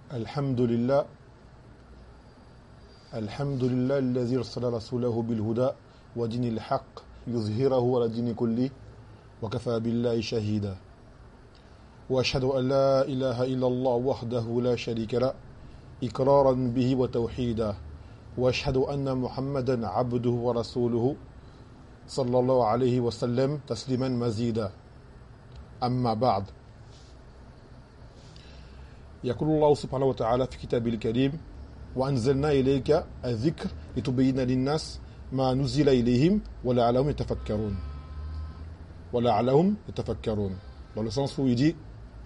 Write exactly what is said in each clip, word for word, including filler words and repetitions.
الحمد لله الحمد لله الذي ارسل رسوله بالهدى ودين الحق يظهره على دين كله وكفى بالله شهيدا واشهد ان لا اله الا الله وحده لا شريك له اقرارا به وتوحيدا واشهد ان محمدا عبده ورسوله صلى الله عليه وسلم تسليما مزيدا اما بعد. يقول الله سبحانه وتعالى في كتابه الكريم وأنزلنا إليك الذكر لتبين للناس ما نزل إليهم ولعلهم يتفكرون ولعلهم يتفكرون dans le sens où il dit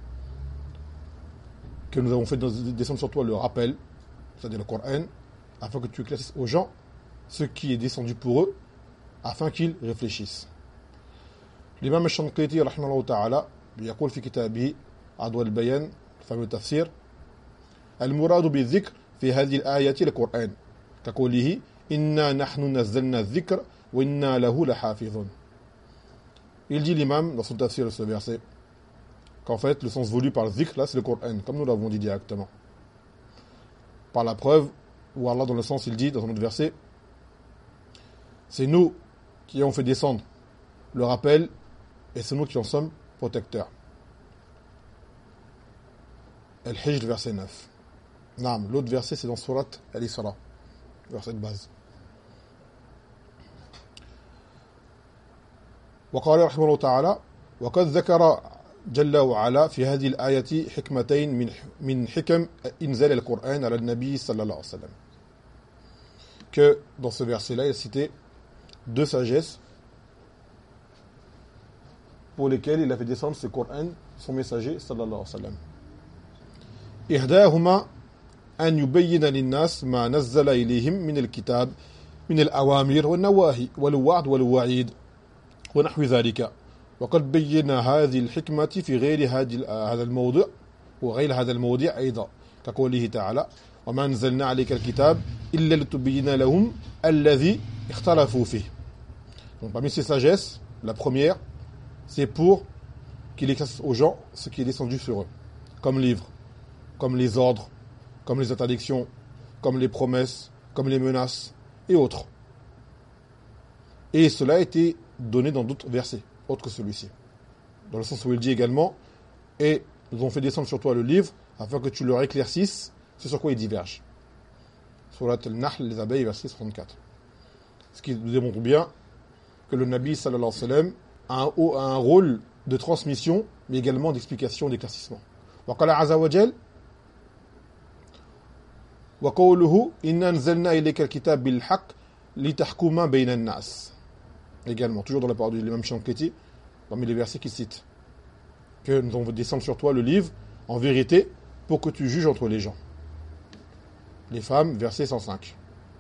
que nous avons fait descendre sur toi le rappel, c'est-à-dire le Coran, afin que tu éclaircisses aux gens ce qui est descendu pour eux, afin qu'ils réfléchissent. L'imam al-Shanqiti rahimahullah ta'ala يقول في كتابه أضواء البيان fameux tafsir المراد بالذكر في هذه الآية القرآن كقوله إنا نحن نزلنا الذكر وإنا له لحافظون. Il dit l'imam dans son tafsir de ce verset qu'en fait le sens voulu par le dhikr là c'est le Coran, comme nous l'avons dit directement, par la preuve où Allah dans le sens il dit dans un autre verset c'est nous qui avons fait descendre le rappel et c'est nous qui en sommes protecteurs. Al-Hijr, verset neuf. Naam, l'autre verset, c'est dans Surat Al-Isra, verset de base. وقال رحمه الله تعالى وقد ذكر جل وعلا في هذه الآية حكمتين من من حكم إنزال القرآن على النبي صلى الله عليه وسلم. Que dans ce verset-là, il a cité deux sagesses pour lesquelles il a fait descendre ce Coran, son messager sallallahu alayhi wa sallam. إحداهما أن يبين للناس ما نزل إليهم من الكتاب من الأوامر والنواهي والوعد والوعيد ونحو ذلك وقد بين هذه الحكمة في غير هذا الموضع وغير هذا الموضع أيضا كقوله تعالى وما أنزلنا عليك الكتاب إلا لتبين لهم الذي اختلفوا فيه. Donc parmi ces sagesses, la première c'est pour qu'il éclaircisse aux gens ce qui est descendu sur eux comme livre, comme les ordres, comme les interdictions, comme les promesses, comme les menaces et autres. Et cela a été donné dans d'autres versets, autres que celui-ci. Dans le sens où il dit également « Et nous avons fait descendre sur toi le livre, afin que tu leur éclaircisses ce sur quoi ils divergent. » Surat Al-Nahl, les abeilles, verset soixante-quatre. Ce qui nous démontre bien que le Nabi sallallahu alayhi wa sallam a un, a un rôle de transmission, mais également d'explication, d'éclaircissement. Wa qala azza wa jal وقوله إن أنزلنا إليك الكتاب بالحق لتحكم بين الناس. Également, toujours dans la parole de l'imam Shanqiti, parmi les versets qu'il cite, que nous avons descendu sur toi le livre en vérité pour que tu juges entre les gens. Les femmes, verset cent cinq.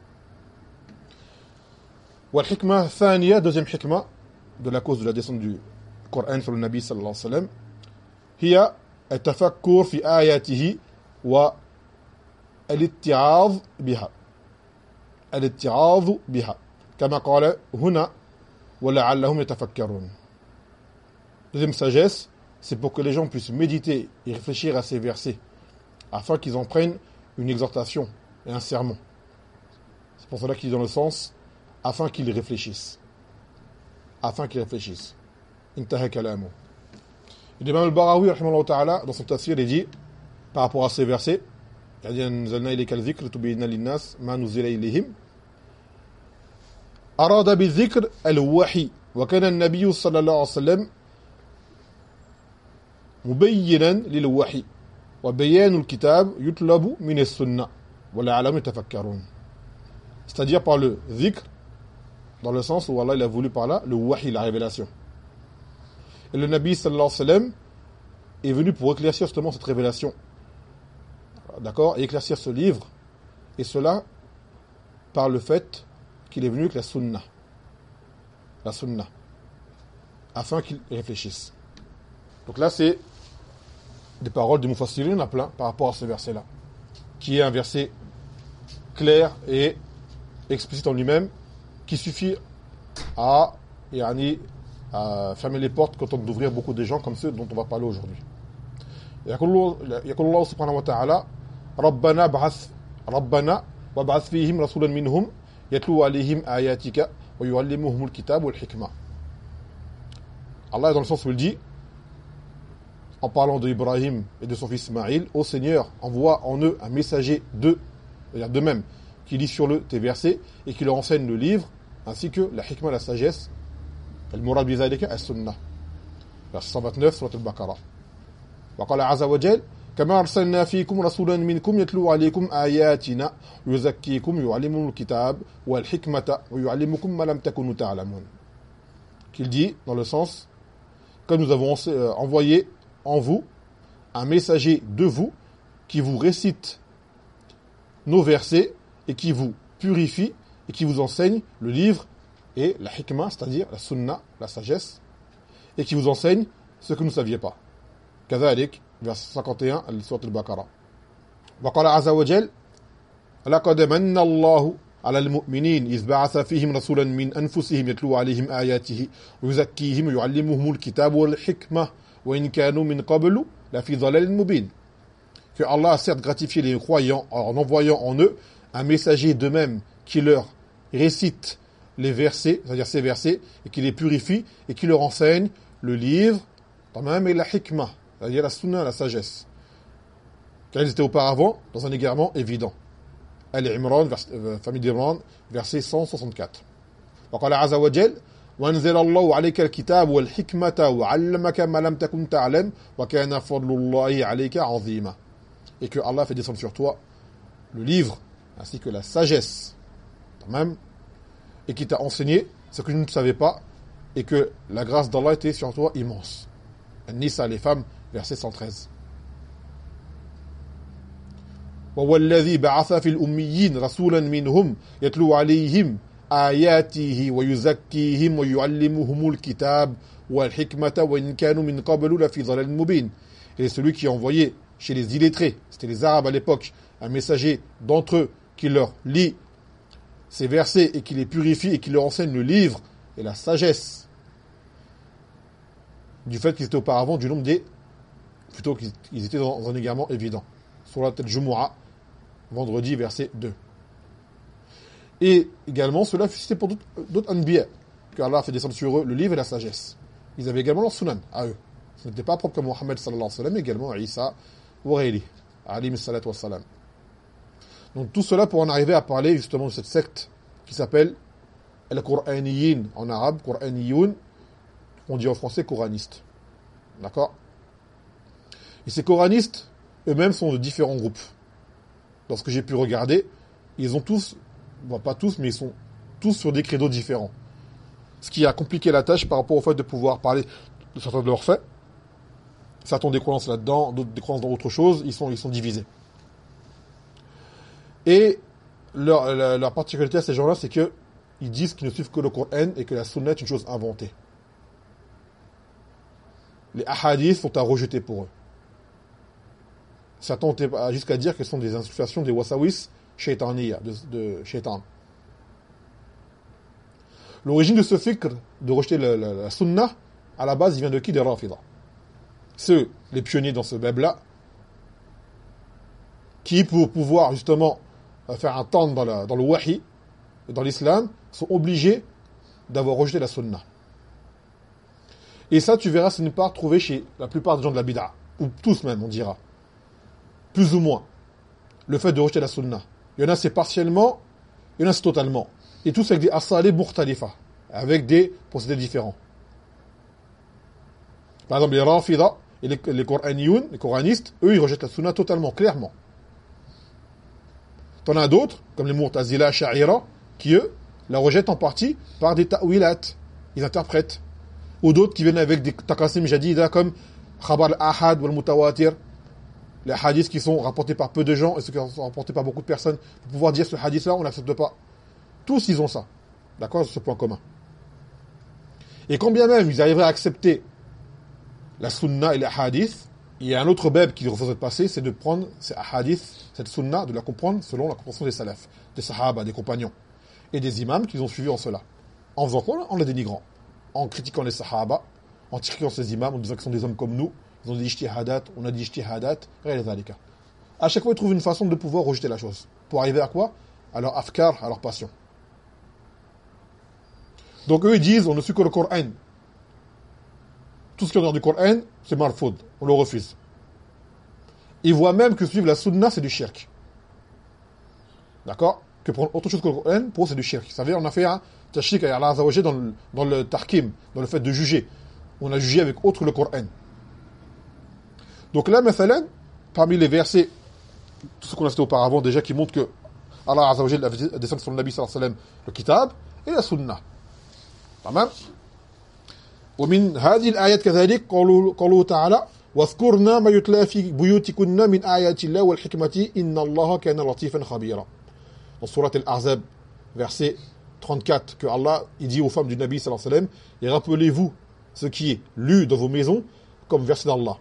والحكمة الثانية, deuxième hikmah de la cause de la descente du Coran sur le Nabi sallallahu alayhi wa sallam, هي التفكر في آياته و الاتعاظ بها الاتعاظ بها كما قال هنا ولعلهم يتفكرون. Deuxième sagesse, c'est pour que les gens puissent méditer et réfléchir à ces versets afin qu'ils en prennent une exhortation et un sermon. C'est pour cela qu'il est dans le sens afin qu'ils réfléchissent. Afin qu'ils réfléchissent. Intaha kalamu. L'imam al-Barawi rahimahullah ta'ala dans son tafsir il dit par rapport à ces versets يعني أنزلنا إليك الذكر تبين للناس ما نزل إليهم أراد بالذكر الوحي وكان النبي صلى الله عليه وسلم مبينا للوحي وبيان الكتاب يطلب من السنة ولعلهم يتفكرون. C'est-à-dire par le dhikr dans le sens où Allah il a voulu par là le wahi, la révélation. Et le Nabi sallallahu alayhi wa sallam est venu pour éclaircir justement cette révélation. D'accord, et éclaircir ce livre, et cela par le fait qu'il est venu avec la sunna, la sunna, afin qu'il réfléchisse. Donc là, c'est des paroles du Mufassirin, il y en a plein par rapport à ce verset-là, qui est un verset clair et explicite en lui-même, qui suffit à, yani, à fermer les portes quand on d'ouvrir beaucoup de gens comme ceux dont on va parler aujourd'hui. يقول الله سبحانه وتعالى ربنا بعث ربنا وابعث فيهم رسولا منهم يتلو عليهم آياتك ويعلمهم الكتاب والحكمة. Allah est dans le sens où il dit, en parlant d'Ibrahim et de son fils Ismaïl, ô Seigneur, envoie en eux un messager d'eux, c'est-à-dire d'eux-mêmes, qui lit sur eux tes versets et qui leur enseigne le livre, ainsi que la hikmah, la sagesse, al-murad bi dhalika as-sunnah. Verset cent vingt-neuf, surat al-Baqarah. Wa qala azza wa jal, kama arsalna fikum rasulan minkum yatlu alaykum ayatina yuzakkikum yu'allimukum al-kitab wal hikmata wa yu'allimukum ma lam takunu ta'lamun. Qu'il dit dans le sens, comme nous avons envoyé en vous un messager de vous qui vous récite nos versets et qui vous purifie et qui vous enseigne le livre et la hikmah, c'est-à-dire la sunnah, la sagesse, et qui vous enseigne ce que vous ne saviez pas. Kadhalik, verset cinquante et un, surat al-Baqarah. Wa qala azza wa jal, laqad manna Allahu على المؤمنين إذ بعث فيهم رسولا من أنفسهم يتلو عليهم آياته ويزكيهم ويعلمهم الكتاب والحكمة وإن كانوا من قبل لفي ضلال مبين. Que Allah a certes gratifié les croyants en envoyant en eux un messager d'eux-mêmes qui leur récite les versets, c'est-à-dire ces versets, et qui les purifie et qui leur enseigne le livre, même et la hikmah, c'est-à-dire la sunna, la sagesse. Car ils étaient auparavant dans un égarement évident. Al-Imran, famille d'Imran, verset cent soixante-quatre. وقال عز وجل وأنزل الله عليك الكتاب والحكمة وعلمك ما لم تكن تعلم وكان فضل الله عليك عظيما. Et que Allah fait descendre sur toi le livre ainsi que la sagesse, même, et qui t'a enseigné ce que tu ne savais pas et que la grâce d'Allah était sur toi immense. An-Nisa, les femmes, verset cent treize. وهو الذي بعث في الأميين رسولا منهم يتلو عليهم آياته ويزكيهم ويعلمهم الكتاب والحكمة وإن كانوا من قبل لفي ضلال مبين. Et celui qui a envoyé chez les illettrés, c'était les Arabes à l'époque, un messager d'entre eux qui leur lit ces versets et qui les purifie et qui leur enseigne le livre et la sagesse du fait qu'ils étaient auparavant du nombre des... plutôt qu'ils étaient dans un égarement évident. Surat al-Jumu'ah, vendredi, verset deux. Et également, cela fut cité pour d'autres anbiya, que Allah a fait descendre sur eux le livre et la sagesse. Ils avaient également leur sunan à eux. Ce n'était pas propre comme Mohammed sallallahu alayhi wa sallam, mais également Isa ou Ghayri, alayhi salatu wa salam. Donc tout cela pour en arriver à parler justement de cette secte qui s'appelle Al-Qur'aniyin en arabe, Qur'aniyoun, on dit en français coranistes. D'accord? Et ces coranistes, eux-mêmes sont de différents groupes. Dans ce que j'ai pu regarder, ils ont tous, bon, pas tous, mais ils sont tous sur des credos différents. Ce qui a compliqué la tâche par rapport au fait de pouvoir parler de certains de leurs faits. Certains ont des croyances là-dedans, d'autres des croyances dans autre chose, ils sont, ils sont divisés. Et leur, leur, leur particularité à ces gens-là, c'est que ils disent qu'ils ne suivent que le Coran et que la sunna est une chose inventée. Les ahadiths sont à rejeter pour eux. Certains ont jusqu'à dire que ce sont des insufflations des wasawis shaytaniya, de, de shaytan. L'origine de ce fikr, de rejeter la, la, la sunna, à la base, il vient de qui? Des Rafida. Ceux, les pionniers dans ce bab-là, qui, pour pouvoir justement faire un temps dans, la, dans le wahi, dans l'islam, sont obligés d'avoir rejeté la sunna. Et ça, tu verras, ce n'est pas retrouvé chez la plupart des gens de la bid'a, ou tous même, on dira. Plus ou moins, le fait de rejeter la sunna. Il y en a c'est partiellement, il y en a c'est totalement. Et tous avec des asalib mukhtalifa, avec des procédés différents. Par exemple, les Rafida et les, les Qur'aniyoun, les Coranistes, eux, ils rejettent la sunna totalement, clairement. T'en as d'autres, comme les Mu'tazila, Sha'ira, qui eux, la rejettent en partie par des ta'wilat. Ils interprètent. Ou d'autres qui viennent avec des taqasim jadida, comme Khabar al-Ahad ou al-Mutawatir. Les hadiths qui sont rapportés par peu de gens et ceux qui sont rapportés par beaucoup de personnes, pour pouvoir dire ce hadith-là, on ne l'accepte pas. Tous, ils ont ça. D'accord? C'est ce point commun. Et quand bien même ils arriveraient à accepter la sunna et les hadiths, il y a un autre bab qui refuse de passer, c'est de prendre ces hadiths, cette sunna, de la comprendre selon la compréhension des salafs, des sahaba, des compagnons, et des imams qui les ont suivis en cela. En faisant quoi? En les dénigrant. En critiquant les sahaba, en critiquant ces imams, en disant qu'ils sont des hommes comme nous, ils ont des ijtihadat, on a des ijtihadat, rien de zalika. à chaque fois ils trouvent une façon de pouvoir rejeter la chose. Pour arriver à quoi? À leur afkar, à leur passion. Donc eux ils disent, on ne suit que le Coran. Tout ce qui est en dehors du Coran, c'est marfoud, on le refuse. Ils voient même que suivre la sunna, c'est du shirk. D'accord? Que prendre autre chose que le Coran, pour eux, c'est du shirk. Ça veut dire, on a fait un tashrik à Allah Azza wa Jalla dans le, dans le tarkim, dans le fait de juger. On a jugé avec autre le Coran. Donc là, mathalan, parmi les versets, tout ce qu'on a fait auparavant déjà, qui montrent que Allah Azza wa Jalla a descendu sur le Nabi sallallahu alayhi wa sallam le kitab et la sunna. Tamam? ومن هذه الآيات كذلك قوله, قوله تعالى واذكرنا ما يتلى في بيوتكن من آيات الله والحكمة إن الله كان لطيفا خبيرا. Dans Surat Al-Ahzab, verset trente-quatre, que Allah il dit aux femmes du Nabi sallallahu alayhi wa sallam, et rappelez-vous ce qui est lu dans vos maisons comme verset d'Allah.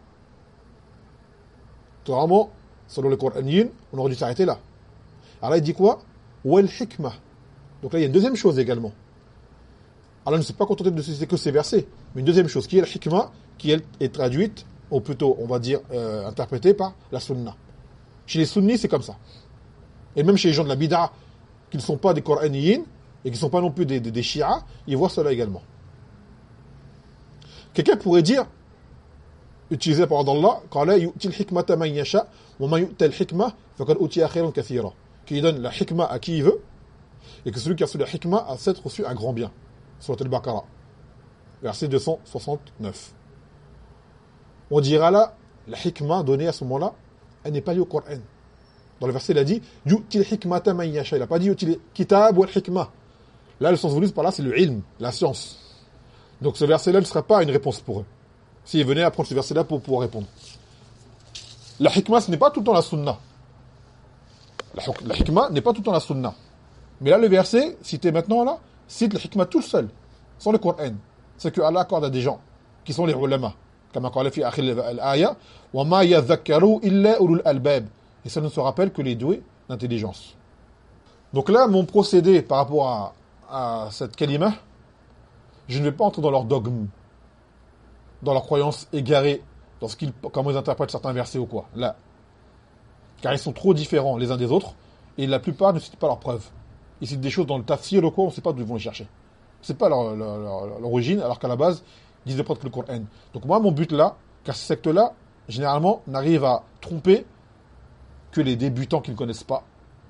Vraiment, selon le Coranien, on aurait dû s'arrêter là. Allah il dit quoi? Wal hikmah. Donc là il y a une deuxième chose également. Allah ne s'est pas contenté de citer que ces versets, mais une deuxième chose qui est la hikmah, qui est traduite, ou plutôt on va dire euh, interprétée par la sunna. Chez les sunnis c'est comme ça. Et même chez les gens de la bid'a, qui ne sont pas des Coraniyin, et qui ne sont pas non plus des, des, des Shia, ils voient cela également. Quelqu'un pourrait dire, utiliser la parole d'Allah, qala yu'til hikmata man yasha, wa man yu'tal hikmah, faqad utiya khayran kathira. Qui donne la hikmah à qui il veut, et que celui qui a reçu la hikmah a cette reçu un grand bien. Surat Al-Baqarah, verset deux cent soixante-neuf. On dira là, la hikmah donnée à ce moment-là, elle n'est pas liée au Coran. Dans le verset, il a dit yu'til hikmata man yasha. Il n'a pas dit yu'til kitab wal hikmah. Là, le sens voulu par là, c'est le ilm, la science. Donc ce verset-là ne sera pas une réponse pour eux. S'ils venaient à prendre ce verset-là pour pouvoir répondre. La hikmah, ce n'est pas tout le temps la sunna. La, la hikmah n'est pas tout le temps la sunna. Mais là, le verset, cité maintenant là, cite la hikmah tout seul, sans le Coran. C'est que Allah accorde à des gens, qui sont les ulama. Comme a dit fi akhir al-aya, wa ma yadhakkaru illa ulul albab. Et ça ne se rappelle que les doués d'intelligence. Donc là, mon procédé par rapport à, à cette kalima, je ne vais pas entrer dans leur dogme, dans leur croyance égarée, dans ce qu'ils, comment ils interprètent certains versets ou quoi. Là. Car ils sont trop différents les uns des autres, et la plupart ne citent pas leurs preuves. Ils citent des choses dans le tafsir ou quoi, on ne sait pas d'où ils vont les chercher. C'est pas leur, leur, leur, leur origine, alors qu'à la base, ils disent de prendre que le Coran. Donc moi, mon but là, car ces sectes-là, généralement, n'arrivent à tromper que les débutants qui ne connaissent pas.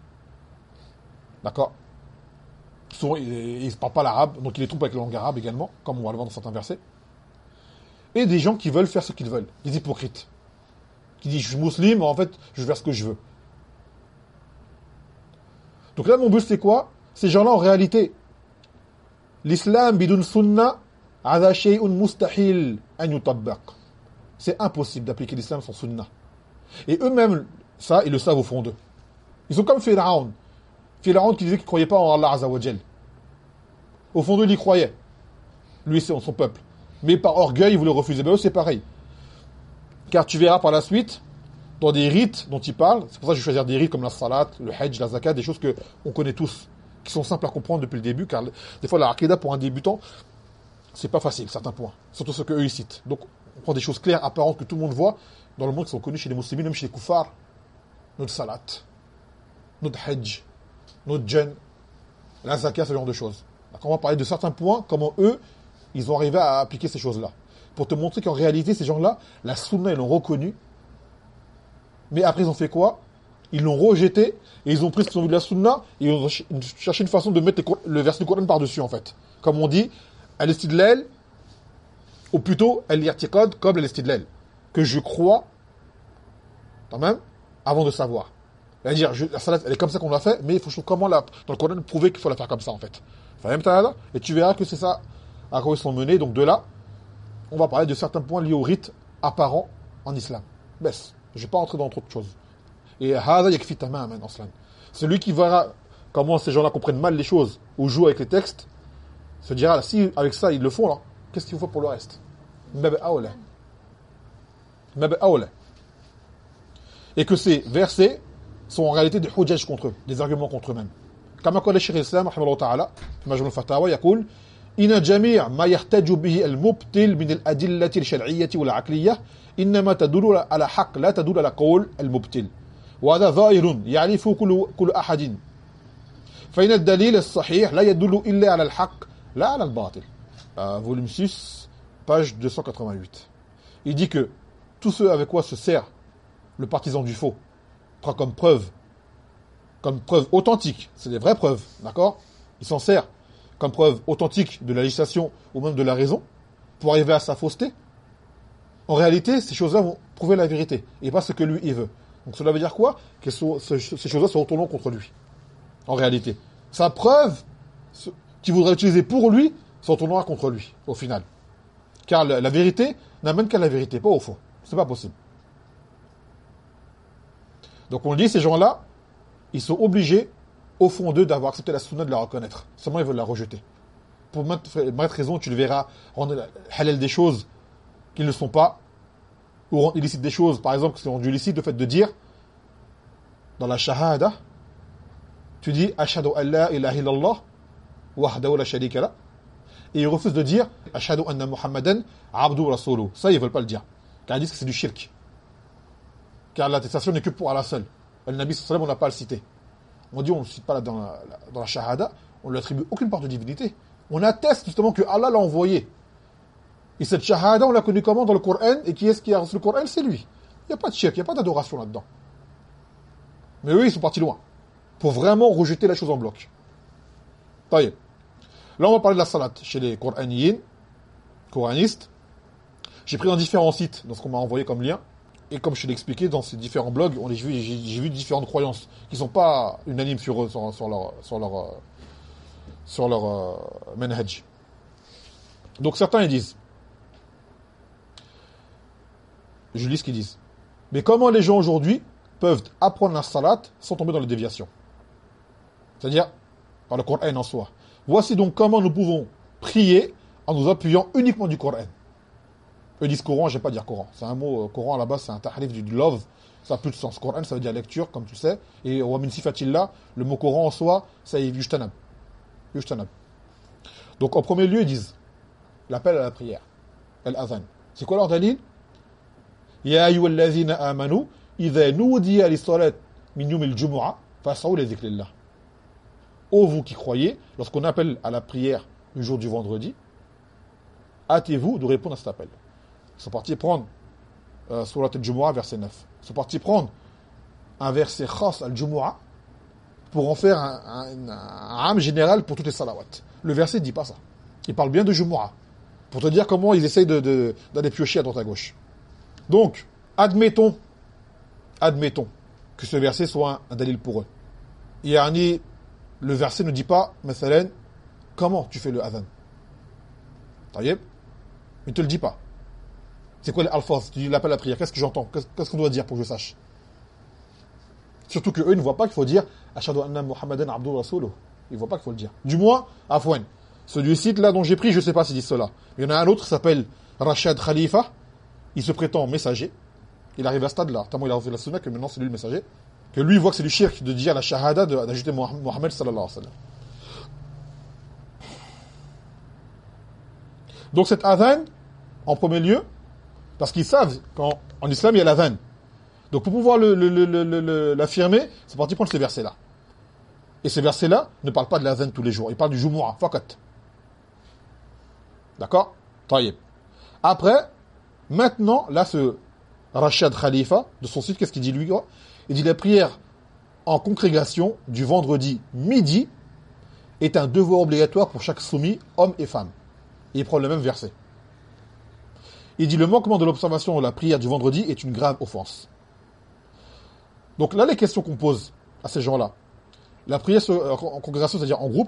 D'accord? Souvent, ils ne parlent pas l'arabe, donc ils les trompent avec la langue arabe également, comme on va le voir dans certains versets. Et des gens qui veulent faire ce qu'ils veulent, des hypocrites. Qui disent, je suis musulman, en fait, je veux faire ce que je veux. Donc là, mon but, c'est quoi? Ces gens-là, en réalité, l'islam bidun sunna, hadha shay'un mustahil an yutabbaq. C'est impossible d'appliquer l'islam sans sunna. Et eux-mêmes, ça, ils le savent au fond d'eux. Ils sont comme Pharaon. Pharaon qui disait qu'il ne croyait pas en Allah Azza wa Jal. Au fond d'eux, il y croyait. Lui, c'est son peuple. Mais par orgueil, il voulait refuser. Ben eux, c'est pareil. Car tu verras par la suite, dans des rites dont il parle, c'est pour ça que je vais choisir des rites comme la salat, le hajj, la zakat, des choses qu'on connaît tous, qui sont simples à comprendre depuis le début, car des fois, la aqidah pour un débutant, c'est pas facile, certains points. Surtout ce qu'eux, ils citent. Donc, on prend des choses claires, apparentes, que tout le monde voit, dans le monde, qui sont connues chez les musulmans, même chez les koufars. Notre salat, notre hajj, notre jeûne, la zakat, ce genre de choses. Donc, on va parler de certains points, comment eux, ils ont arrivé à appliquer ces choses-là. Pour te montrer qu'en réalité, ces gens-là, la sunna, ils l'ont reconnu. Mais après, ils ont fait quoi? Ils l'ont rejeté, et ils ont pris ce qu'ils ont vu de la sunna, et ils ont cherché une façon de mettre le verset du Coran par-dessus, en fait. Comme on dit, al-istidlal, ou plutôt, al-i'tiqad, comme al-istidlal. Que je crois, quand même, avant de savoir. C'est-à-dire, je, la salat, elle est comme ça qu'on l'a fait, mais il faut comment la, dans le Coran prouver qu'il faut la faire comme ça, en fait. Et tu verras que c'est ça à quoi ils sont menés. Donc de là, on va parler de certains points liés au rite apparent en islam. Bess, je ne vais pas entrer dans trop de choses. Et hada yakfi tamaman en islam. Celui qui verra comment ces gens-là comprennent mal les choses ou jouent avec les textes, se dira, si avec ça ils le font, là, qu'est-ce qu'il faut pour le reste? Mab aoula. Mab aoula. Et que ces versets sont en réalité des hujjaj contre eux, des arguments contre eux-mêmes. Comme a dit le Cheikh l'Islam, rahimahullah ta'ala, Majmu' al-Fatawa, يقول إن جميع ما يحتج به المبطل من الأدلة الشرعية والعقلية إنما تدل على حق لا تدل على قول المبطل وهذا ظاهر يعرف كل كل أحد فإن الدليل الصحيح لا يدل إلا على الحق لا على الباطل. euh, volume six page deux cent quatre-vingt-huit. Il dit que tout ce avec quoi se sert le partisan du faux prend comme preuve comme preuve authentique, c'est des vraies preuves, d'accord? Il s'en sert comme preuve authentique de la législation ou même de la raison pour arriver à sa fausseté. En réalité, ces choses-là vont prouver la vérité et pas ce que lui il veut. Donc cela veut dire quoi? Que ce, ce, ces choses-là se retournent contre lui. En réalité, sa preuve ce, qu'il voudrait utiliser pour lui se retournera contre lui au final. Car la, la vérité n'amène qu'à la vérité, pas au faux. C'est pas possible. Donc on dit ces gens-là, ils sont obligés au fond d'eux d'avoir accepté la sunna, de la reconnaître. Seulement ils veulent la rejeter. Pour maintes raisons, tu le verras, rendre halal des choses qui ne sont pas, ou rendre illicite des choses, par exemple, qui sont rendues illicites, le fait de dire, dans la shahada, tu dis, ashhadu an la ilaha illallah, wahdahu la sharika la, et ils refusent de dire, ashhadu anna muhammadan abdu rasuluhu. Ça, ils veulent pas le dire. Car ils disent que c'est du shirk. Car l'attestation n'est que pour Allah seul. Le Nabi sallallahu alayhi wa sallam, on n'a pas à le citer. On dit, on ne le cite pas là dans la, dans la shahada, on ne lui attribue aucune part de divinité. On atteste justement que Allah l'a envoyé. Et cette shahada, on l'a connue comment dans le Coran? Et qui est-ce qui a reçu le Coran? C'est lui. Il n'y a pas de shirk, il n'y a pas d'adoration là-dedans. Mais eux, ils sont partis loin. Pour vraiment rejeter la chose en bloc. Taïe. Là, on va parler de la salat chez les Coraniyin, coranistes. J'ai pris dans différents sites, dans ce qu'on m'a envoyé comme lien. Et comme je te l'ai expliqué, dans ces différents blogs, on j'ai vu, j'ai, j'ai vu différentes croyances qui ne sont pas unanimes sur, sur, sur leur, sur leur, sur leur euh, manhaj. Donc certains, ils disent, je lis ce qu'ils disent, mais comment les gens aujourd'hui peuvent apprendre la salat sans tomber dans les déviations? C'est-à-dire, par le Coran en soi. Voici donc comment nous pouvons prier en nous appuyant uniquement du Coran. Eux disent Coran, je ne vais pas dire Coran. C'est un mot, euh, Coran à la base, c'est un tahrif du love. Ça n'a plus de sens. Coran, ça veut dire lecture, comme tu sais. Et wa min sifatillah, le mot Coran en soi, ça est yushtanab. Yushtanab. Donc en premier lieu, ils disent l'appel à la prière. Al-Adhan. C'est quoi leur dalil? Ya ayyuhallazina amanu, idha nudiya lis-salat min yawm al-jumu'ah, fas'au li dhikrillah. Ô vous qui croyez, lorsqu'on appelle à la prière le jour du vendredi, hâtez-vous de répondre à cet appel. Ils sont partis prendre euh, Surat al-Jumu'ah, verset neuf. Ils sont partis prendre un verset khas al-Jumu'ah pour en faire un, un, un âme général pour toutes les salawats. Le verset ne dit pas ça. Il parle bien de Jumu'ah. Pour te dire comment ils essayent de, de, d'aller piocher à droite à gauche. Donc, admettons, admettons que ce verset soit un, un dalil pour eux. Yani, le verset ne dit pas, mathalan, comment tu fais le adhan. Taïeb, il ne te le dit pas. C'est quoi l'alphaz? Tu dis l'appel à la prière. Qu'est-ce que j'entends? Qu'est-ce qu'on doit dire pour que je sache? Surtout qu'eux, ils ne voient pas qu'il faut dire ashhadu anna muhammadan abdu rasuluhu. Ils ne voient pas qu'il faut le dire. Du moins, afwan. Celui-ci là dont j'ai pris, je ne sais pas s'il dit cela. Il y en a un autre qui s'appelle Rachad Khalifa. Il se prétend messager. Il arrive à ce stade-là. Tellement il a refait la sunna que maintenant c'est lui le messager. Que lui, il voit que c'est du shirk de dire la shahada, d'ajouter Mohammed sallallahu alayhi wa sallam. Donc cet adhan, en premier lieu, parce qu'ils savent qu'en islam, il y a l'adhan. Donc pour pouvoir le, le, le, le, le, l'affirmer, c'est parti prendre ces versets-là. Et ces versets-là ne parlent pas de l'adhan tous les jours. Ils parlent du Jumu'ah, fakat. D'accord? Taïeb. Après, maintenant, là, ce Rachad Khalifa, de son site, qu'est-ce qu'il dit lui? Il dit la prière en congrégation du vendredi midi est un devoir obligatoire pour chaque soumis, homme et femme. Et il prend le même verset. Il dit le manquement de l'observation de la prière du vendredi est une grave offense. Donc là, les questions qu'on pose à ces gens-là, la prière en congrégation, c'est-à-dire en groupe,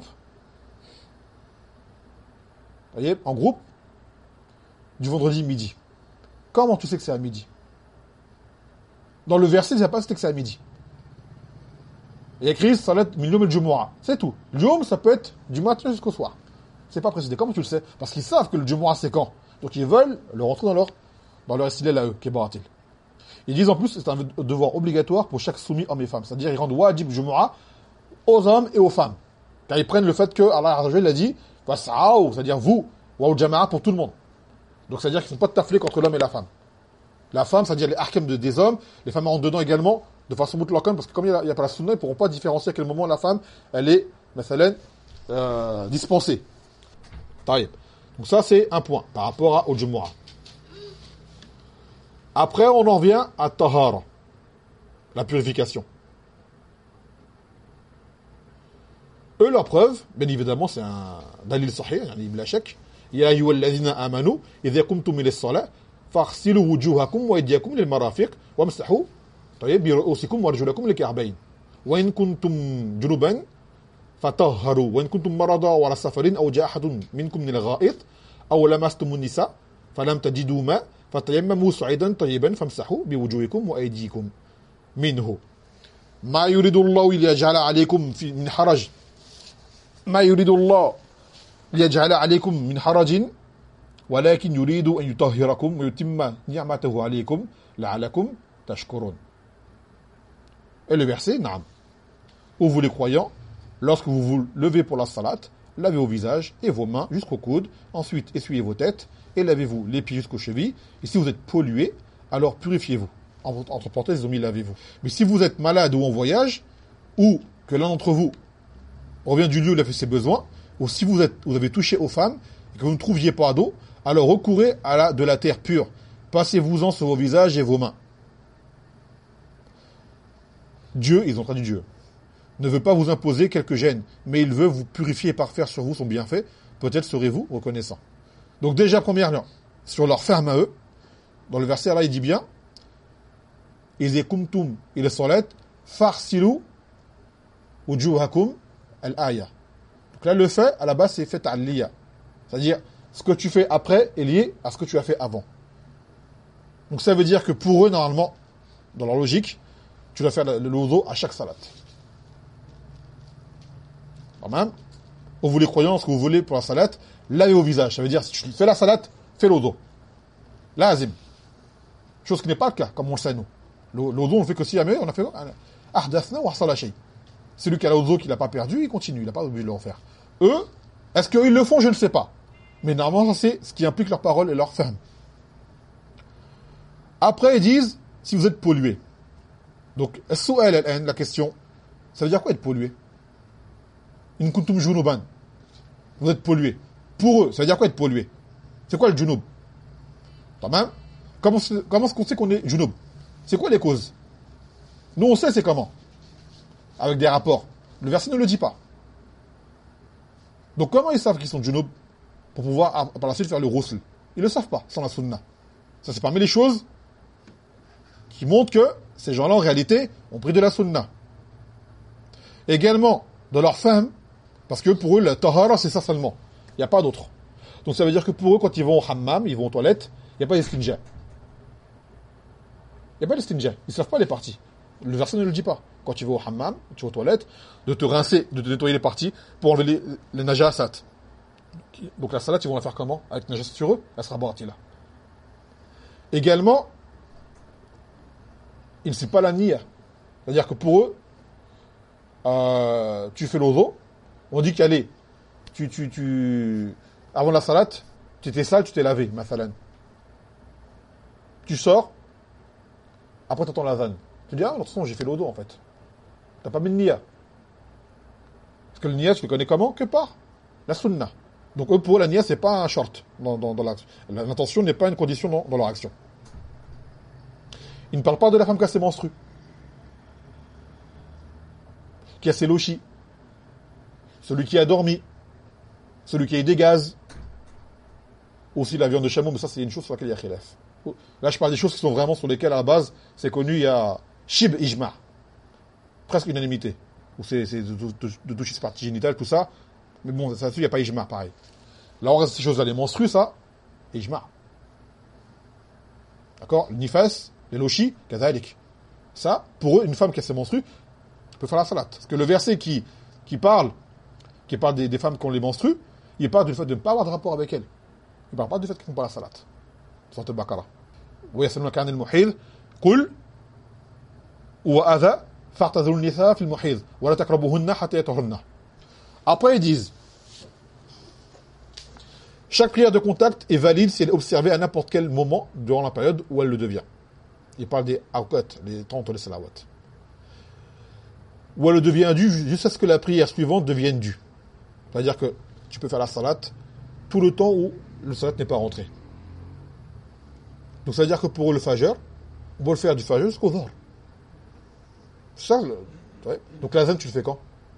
vous voyez, en groupe, du vendredi midi. Comment tu sais que c'est à midi? Dans le verset, il n'y a pas que c'est à midi. Il y a écrit salat min yawm al-jumu'ah. C'est tout. Le yawm, ça peut être du matin jusqu'au soir. C'est pas précisé. Comment tu le sais? Parce qu'ils savent que le Jumu'ah c'est quand. Donc ils veulent le rentrer dans leur dans leur istilal à eux, qui est baratil. Ils disent en plus que c'est un devoir obligatoire pour chaque soumis homme et femme. C'est-à-dire ils rendent wajib Jumu'ah aux hommes et aux femmes. Car ils prennent le fait que Allah Azza wa Jalla a dit fas'aw, c'est-à-dire vous, wa au jama'a pour tout le monde. Donc c'est-à-dire qu'ils ne font pas de taflik entre l'homme et la femme. La femme, c'est-à-dire les ahkam de, des hommes, les femmes rentrent dedans également de façon mutlaqan, parce que comme il n'y a, a pas la sunna, ils ne pourront pas différencier à quel moment la femme, elle est, mathalan, euh, dispensée. Taïb. Donc ça, c'est un point par rapport à, au Jumu'ah. Après, on en vient à Tahara, la purification. Eux, leur preuve, bien évidemment, c'est un dalil sahih, yani bila shak. Ya ayyuhalladhina amanu, idha qumtum ila as-salah, faghsilu wujuhakum wa aydiyakum lil marafiq wamsahu tayyib bi ru'usikum wa arjulakum lil ka'bayn. Wa in kuntum junuban fatahharu wa in kuntum marada wa ala safarin aw jaa ahadun minkum min al-gha'it aw lamastum an-nisa falam tajidu ma fatayammamu sa'idan tayyiban famsahu bi wujuhikum wa aydiyakum minhu. Ma yuridu Allahu liyaj'ala 'alaykum fi min haraj. ما يريد الله ليجعل عليكم من حرج ولكن يريد أن يطهركم ويتم نعمته عليكم لعلكم تشكرون. Et le verset, naam. Ô vous les croyants, lorsque vous vous levez pour la salat, lavez vos visages et vos mains jusqu'au coude, ensuite essuyez vos têtes et lavez-vous les pieds jusqu'aux chevilles. Et si vous êtes pollué, alors purifiez-vous. Entre parenthèses, ils ont mis lavez-vous. Mais si vous êtes malade ou en voyage, ou que l'un d'entre vous revient du lieu où il a fait ses besoins, ou si vous, êtes, vous avez touché aux femmes et que vous ne trouviez pas d'eau, alors recourez à la, de la terre pure. Passez-vous-en sur vos visages et vos mains. Dieu, ils ont traduit Dieu, ne veut pas vous imposer quelque gêne, mais il veut vous purifier par faire sur vous son bienfait. Peut-être serez-vous reconnaissant. Donc déjà, premièrement, sur leur ferme à eux, dans le verset là, il dit bien « Ize kumtum il salat farsilu wujuhakum » Al-Aya. Donc là, le fait, à la base, c'est fait al-liya. C'est-à-dire, ce que tu fais après est lié à ce que tu as fait avant. Donc ça veut dire que pour eux, normalement, dans leur logique, tu dois faire le wudu à chaque salat. Quand même, vous les croyants, ce que vous voulez pour la salat, lavez au visage. Ça veut dire, si tu fais la salat, fais le wudu. Lazim. Chose qui n'est pas le cas, comme on le sait, nous. Le wudu, on le fait que si jamais on a fait ahdathna wa hasala shay. Celui qui a l'auzo qui l'a pas perdu, il continue, il n'a pas obligé de le refaire. Eux, est-ce qu'ils le font, je ne sais pas. Mais normalement, c'est ce qui implique leur parole et leur ferme. Après, ils disent, si vous êtes pollué. Donc, la question, ça veut dire quoi être pollué? In kuntum junuban. Vous êtes pollué. Pour eux, ça veut dire quoi être pollué? C'est quoi le junub? Tamam? Comment, comment est-ce qu'on sait qu'on est junub? C'est quoi les causes? Nous, on sait c'est comment. Avec des rapports. Le verset ne le dit pas. Donc comment ils savent qu'ils sont junub pour pouvoir par la suite faire le ghusl? Ils ne le savent pas, sans la sunna. Ça c'est parmi les choses qui montrent que ces gens-là en réalité ont pris de la sunna. Également, dans leur femme, parce que pour eux, le tahara c'est ça seulement. Il n'y a pas d'autre. Donc ça veut dire que pour eux, quand ils vont au hammam, ils vont aux toilettes, il n'y a pas d'istinja. Il n'y a pas d'istinja. Ils ne savent pas les parties. Le verset ne le dit pas. Quand tu vas au hammam, tu vas aux toilettes, de te rincer, de te nettoyer les parties pour enlever les, les najasat. Donc la salat, ils vont la faire comment? Avec najasat sur eux, elle sera là. Également, il ne sait pas la niya. C'est-à-dire que pour eux, euh, tu fais l'ozo, on dit qu'allez, tu, tu, tu, avant la salat, tu étais sale, tu t'es lavé, mathalan. Tu sors, après tu entends la vanne. Tu dis, ah, de toute façon, j'ai fait l'odo en fait. T'as pas mis de niya. Parce que le niya, tu le connais comment? Que par la sunna. Donc eux, pour eux, la niya, c'est pas un short dans, dans, dans l'action. L'intention n'est pas une condition dans, dans leur action. Ils ne parlent pas de la femme qui a ses menstrues, qui a ses lochis, celui qui a dormi, celui qui a eu des gaz, aussi la viande de chameau, mais ça c'est une chose sur laquelle il y a khilaf. Là je parle des choses qui sont vraiment sur lesquelles à la base, c'est connu, il y a shib ijma'. Presque unanimité. Ou c'est, c'est de, de, de toucher ses parties génitales, tout ça. Mais bon, ça dessus, il n'y a pas ijma', pareil. Là, on reste ces choses-là, les menstrues, ça, ijma'. D'accord? Le nifas, les lochis, kazalik. Ça, pour eux, une femme qui a ses menstrues peut faire la salat. Parce que le verset qui, qui parle, qui parle des, des femmes qui ont les menstrues, il parle du fait de ne pas avoir de rapport avec elles. Il ne parle pas du fait qu'elles ne font pas la salat. Sourate al-Baqarah. ويسألونك عن المحيض قل وأذى فاعتزلوا النساء في المحيض ولا تقربوهن حتى يطهرن. Après ils disent chaque prière de contact est valide si elle est observée à n'importe quel moment durant la période où elle le devient. Ils parlent des awqat, les temps de salawat. ou elle devient due jusqu'à ce que la prière suivante devienne due. C'est-à-dire que tu peux faire la salat tout le temps où le salat n'est pas rentré. Donc ça veut dire que pour le fajr, on peut le faire du fajr jusqu'au dhuhr. C'est ça, le... ouais. Donc l'azan, tu le fais quand?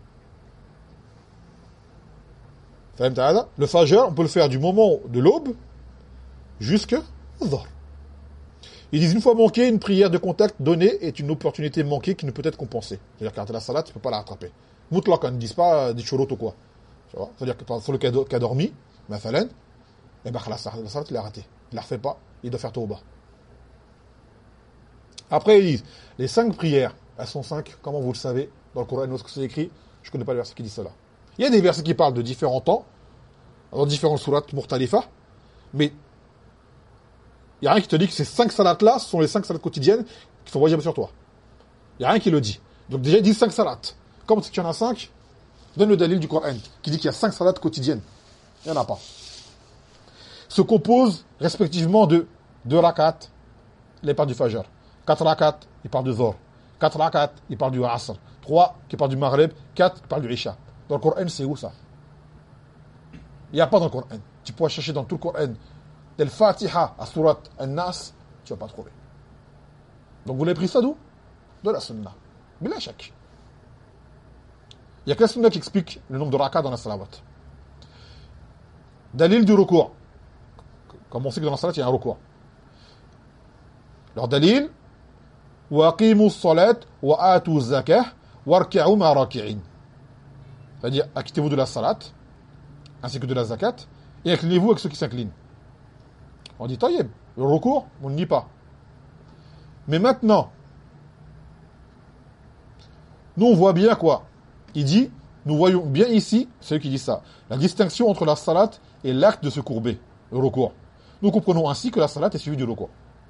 Le fajr, on peut le faire du moment de l'aube jusqu'au dhuhr. Ils disent une fois manqué, une prière de contact donnée est une opportunité manquée qui ne peut être compensée. C'est-à-dire quand tu as la salat, tu ne peux pas la rattraper. Mutlaq, ils ne disent pas des chouroutes ou quoi. C'est-à-dire que sur le cas qui a dormi, ma falen, eh ben, la salat, il a raté. Il ne la refait pas, il doit faire tauba. Après, ils disent, les cinq prières, elles sont cinq, comment vous le savez, dans le Coran, où est-ce que c'est écrit? Je ne connais pas le verset qui dit cela. Il y a des versets qui parlent de différents temps, dans différentes sourates Murtalifa, mais il n'y a rien qui te dit que ces cinq salats-là sont les cinq salats quotidiennes qui sont wajib sur toi. Il n'y a rien qui le dit. Donc déjà, ils disent cinq salats. Comme si tu en as cinq, donne le dalil du Coran, qui dit qu'il y a cinq salats quotidiennes. Il n'y en a pas. Se composent respectivement de deux rakats, les parts du Fajr. quatre rakats, ils parlent du Zohr. quatre rakats, ils parlent du Asr. trois qui parlent du Maghrib. quatre qui parlent du Isha. Dans le Coran, c'est où ça? Il n'y a pas dans le Coran. Tu pourras chercher dans tout le Coran, del Fatiha à Surat An-Nas, tu ne vas pas trouver. Donc vous l'avez pris ça d'où? De la Sunna. Mais là, chaque. Il n'y a que la Sunna qui explique le nombre de rakats dans la salawat. Dalil du recours. Comme on sait que dans la salat, il y a un recours. Leur dalil, وَأَقِيمُوا الصَّلَاةَ وَآتُوا الزَّكَاةَ وَارْكِعُوا مَعَ الرَّاكِعِينَ. C'est-à-dire, acquittez-vous de la salat, ainsi que de la zakat, et inclinez-vous avec ceux qui s'inclinent. On dit, taïeb, le recours, on ne nie pas. Mais maintenant, nous on voit bien quoi? Il dit, nous voyons bien ici, c'est eux qui disent ça, la distinction entre la salat et l'acte de se courber, le recours. Nous comprenons ainsi que la salat est suivie du recours.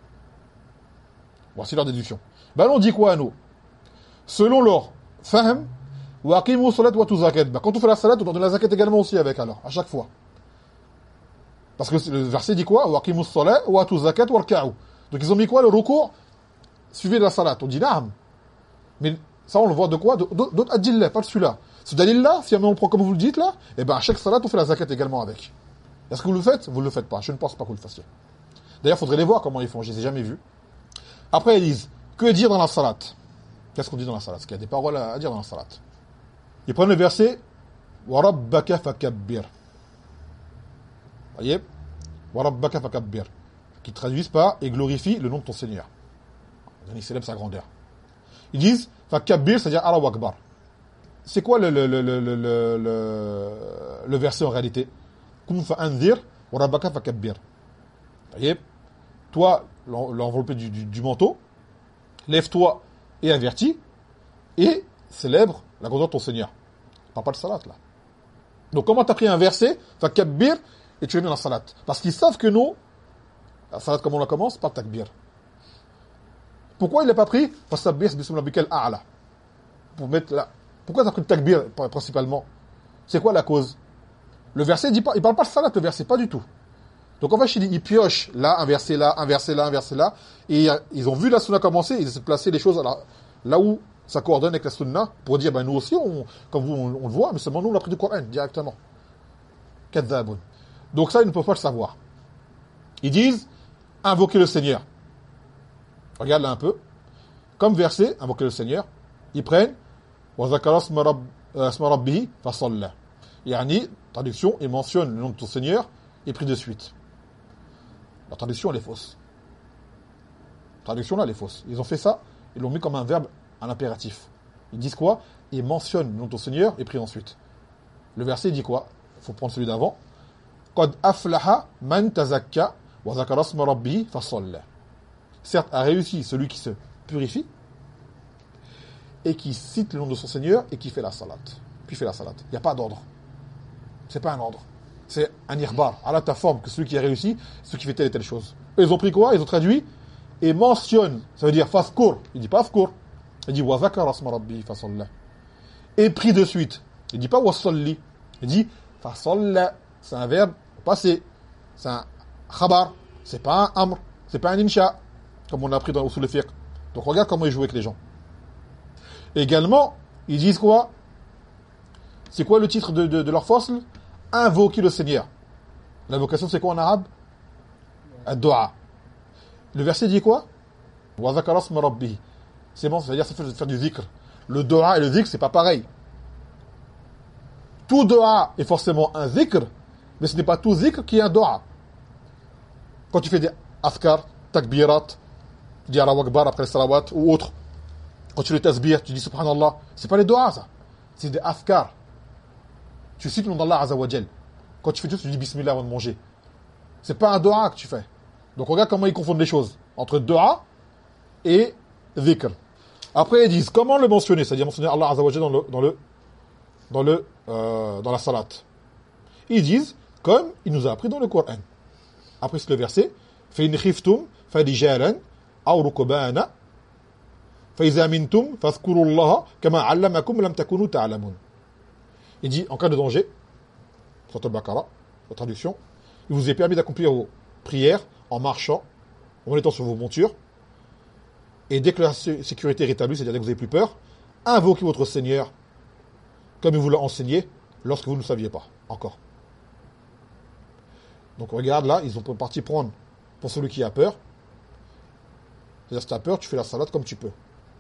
Voici leur déduction. Ben on dit quoi à nous? Selon leur fahm, wa aqimu salat wa tu zakat. Ben quand on fait la salat, on donne la zakat également aussi avec alors, à chaque fois. Parce que le verset dit quoi? Wa aqimu salat wa tu zakat warka'u. Donc ils ont mis quoi? Le recours suivi de la salat. On dit naam. Mais ça on le voit de quoi? D'autres adillah, pas de celui-là. Ce dalil-là, si on le prend comme vous le dites là, eh ben à chaque salat on fait la zakat également avec. Est-ce que vous le faites? Vous ne le faites pas. Je ne pense pas que vous le fassiez. D'ailleurs, il faudrait les voir comment ils font. Je ne les ai jamais vus. Après, ils disent, que dire dans la salat? Qu'est-ce qu'on dit dans la salat? Parce qu'il y a des paroles à dire dans la salat. Ils prennent le verset wa rabbaka fakabbir. Voyez? Wa rabbaka fakabbir. Qui traduisent par et glorifie le nom de ton Seigneur. Il célèbre sa grandeur. Ils disent fakabbir, c'est-à-dire Allahu Akbar. C'est quoi le, le, le, le, le, le, le verset en réalité? Kum fa'anzir wa rabbaka fakabbir. Voyez? Toi, l'enveloppé du, du, du manteau, lève-toi et avertis, et célèbre la grandeur de ton Seigneur. On parle pas de salat, là. Donc, comment tu as pris un verset, fakabbir, et tu le mets dans la salat? Parce qu'ils savent que nous, la salat, comment on la commence? Par takbir. Pourquoi il n'a pas pris fasabbih bismi rabbikal a'la? Pour mettre là. Pourquoi tu as pris le takbir, principalement? C'est quoi la cause? Le verset dit pas, il parle pas de salat, le verset, pas du tout. Donc en fait, ils piochent là, un verset là, un verset là, un verset là, et ils ont vu la sunna commencer, ils ont placé les choses là, là où ça coordonne avec la sunna, pour dire, ben nous aussi, on, comme vous, on, on le voit, mais seulement nous, on a pris du Coran, directement. Kadhabun. Donc ça, ils ne peuvent pas le savoir. Ils disent, invoquer le Seigneur. Regarde là un peu. Comme verset, invoquer le Seigneur, ils prennent, wa zakara asma rabbihi fa salla. Yani, traduction, ils mentionnent le nom de ton Seigneur, et pris de suite. La traduction, elle est fausse. La traduction, là, elle est fausse. Ils ont fait ça, ils l'ont mis comme un verbe à l'impératif. Ils disent quoi? Ils mentionnent le nom de ton Seigneur et pris ensuite. Le verset dit quoi? Il faut prendre celui d'avant. Qad aflaha man tazakka wa zakara asma rabbihi fa salla. Certes, a réussi celui qui se purifie et qui cite le nom de son Seigneur et qui fait la salat. Puis fait la salat. Il n'y a pas d'ordre. C'est pas un ordre. C'est un irbar, à la ta forme, que celui qui a réussi, c'est celui qui fait telle et telle chose. Eux, ils ont pris quoi? Ils ont traduit et mentionne. Ça veut dire fafkur. Il dit pas fafkur. Il dit wa zakara asma rabbi fa salla. Et pris de suite. Il dit pas wa salli. Il dit fa salla. C'est un verbe passé. C'est un khabar. C'est pas un amr. C'est pas un insha. Comme on a appris dans usul al-fiqh. Donc regarde comment ils jouent avec les gens. Également, Ils disent quoi? C'est quoi le titre de, de, de leur fasl? Invoquer le Seigneur. L'invocation, c'est quoi en arabe? Ad-du'a. Le verset dit quoi? Wa dhakara isma rabbih. C'est bon, c'est-à-dire ça fait faire du zikr. Le du'a et le zikr, c'est pas pareil. Tout du'a est forcément un zikr, mais ce n'est pas tout zikr qui est un du'a. Quand tu fais des afkar, takbirat, tu dis Allahu Akbar après le salawat ou autre. Quand tu le tasbih, tu dis subhanallah. C'est pas les du'a, ça. C'est des afkar. Tu cites le nom d'Allah Azza wa Jal. Quand tu fais tout, tu dis bismillah avant de manger. C'est pas un du'a que tu fais. Donc regarde comment ils confondent les choses entre du'a et dhikr. Après ils disent comment le mentionner, c'est-à-dire mentionner Allah Azza wa Jal dans le dans le dans le euh, dans la salat. Ils disent comme il nous a appris dans le Coran. Après c'est le verset fa in khiftum farijalan aw rukbana fa iza mintum fadhkurullaha kama 'allamakum lam takunu ta'lamun. Il dit en cas de danger, Surat al-Baqarah, la traduction, il vous est permis d'accomplir vos prières en marchant, en étant sur vos montures, et dès que la sécurité est rétablie, c'est-à-dire dès que vous n'avez plus peur, invoquez votre Seigneur comme il vous l'a enseigné lorsque vous ne saviez pas encore. Donc regarde là, ils ont parti prendre pour celui qui a peur. C'est-à-dire si tu as peur, tu fais la salade comme tu peux.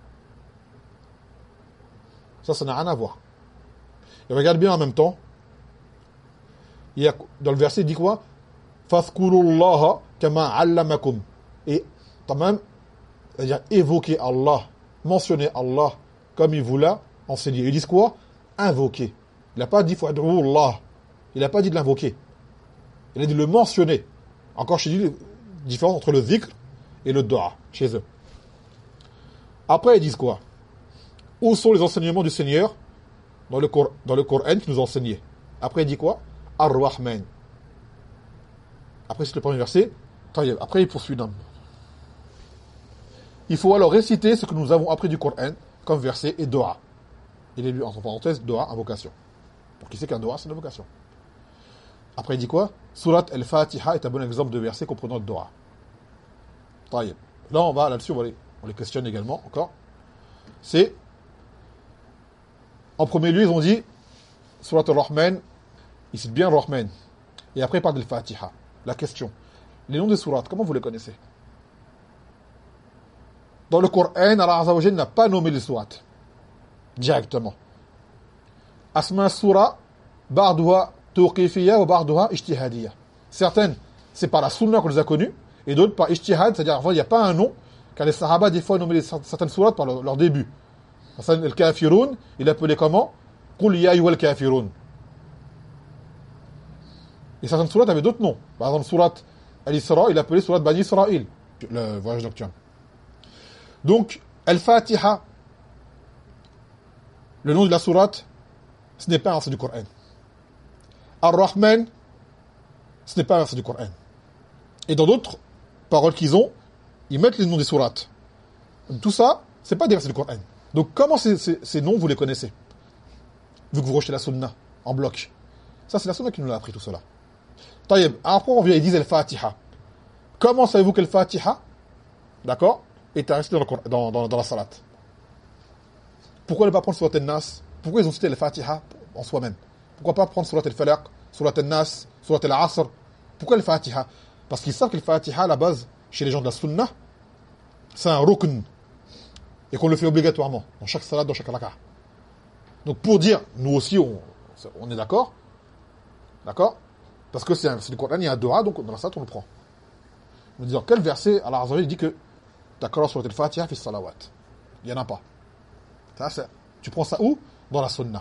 Ça, ça n'a rien à voir. Et regarde bien en même temps, il y a, dans le verset, il dit quoi? Fadhkurullaha kama 'allamakum. Et quand même, c'est-à-dire évoquer Allah, mentionner Allah comme il vous l'a enseigné. Ils disent quoi? Invoquer. Il n'a pas dit fad'u Allah. Il n'a pas dit de l'invoquer. Il a dit le mentionner. Encore, je te dis la différence entre le dhikr et le dua chez eux. Après, ils disent quoi? Où sont les enseignements du Seigneur dans le, Cor- dans le Coran qui nous a enseigné? Après, il dit quoi? Ar-Rahman. Après, c'est le premier verset. Après, il poursuit. Non. Il faut alors réciter ce que nous avons appris du Coran comme verset et dua. Il est lu entre parenthèses, dua, invocation. Pour qui sait qu'un dua, c'est une invocation. Après, il dit quoi? Surat al-Fatiha est un bon exemple de verset comprenant le dua. Taïeb. Là, on va là-dessus, on, va les, on les questionne également, encore. C'est, en premier lieu, ils ont dit, Surat al-Rahman, ils citent bien Rahman. Et après, il parle de al-Fatiha. La question. Les noms des sourates, comment vous les connaissez? Dans le Coran, Allah Azza wa Jalla n'a pas nommé les sourates. Directement. Asma Surah, Ba'duha Tuqifiyya ou Ba'duha Ijtihadiyya. Certaines, c'est par la sunna qu'on les a connues, et d'autres par Ijtihad, c'est-à-dire il n'y a pas un nom, car les Sahaba, des fois, nommaient certaines sourates par leur, leur début. Le Kafirun, il appelait comment? Qul ya ayyuhal Kafirun. Et certaines sourates avaient d'autres noms. Par exemple, surat Al-Isra, il appelait surat Bani Israël, le voyage nocturne. Donc, Al-Fatiha, le nom de la sourate, ce n'est pas un verset du Coran. Ar-Rahman, ce n'est pas un verset du Coran. Et dans d'autres paroles qu'ils ont, ils mettent les noms des sourates. Tout ça, c'est pas des versets du Coran. Donc, comment ces, ces, ces noms, vous les connaissez? Vu que vous rejetez la sunna en bloc. Ça, c'est la sunna qui nous a appris tout cela. Taïeb, après on vient, ils disent Al-Fatiha. Comment savez-vous que Al-Fatiha, d'accord, est resté dans, dans, dans, dans la salat? Pourquoi ne pas prendre Surat Al-Nas? Pourquoi ils ont cité Al-Fatiha en soi-même? Pourquoi pas prendre Surat Al-Falaq, Surat Al-Nas, Surat Al-Asr? Pourquoi Al-Fatiha? Parce qu'ils savent que Al-Fatiha, à la base, chez les gens de la sunna, c'est un rukn. Et qu'on le fait obligatoirement, dans chaque salat, dans chaque raka. Donc pour dire, nous aussi, on, on est d'accord, d'accord? Parce que c'est, un, c'est le Coran, il y a un dua, donc dans la salat, on le prend. On dit dans quel verset, Allah Azza wa Jalla dit que d'accord, sur le Fatiha, fi salawat. Il n'y en a pas. Ça, c'est, tu prends ça où? Dans la sunna.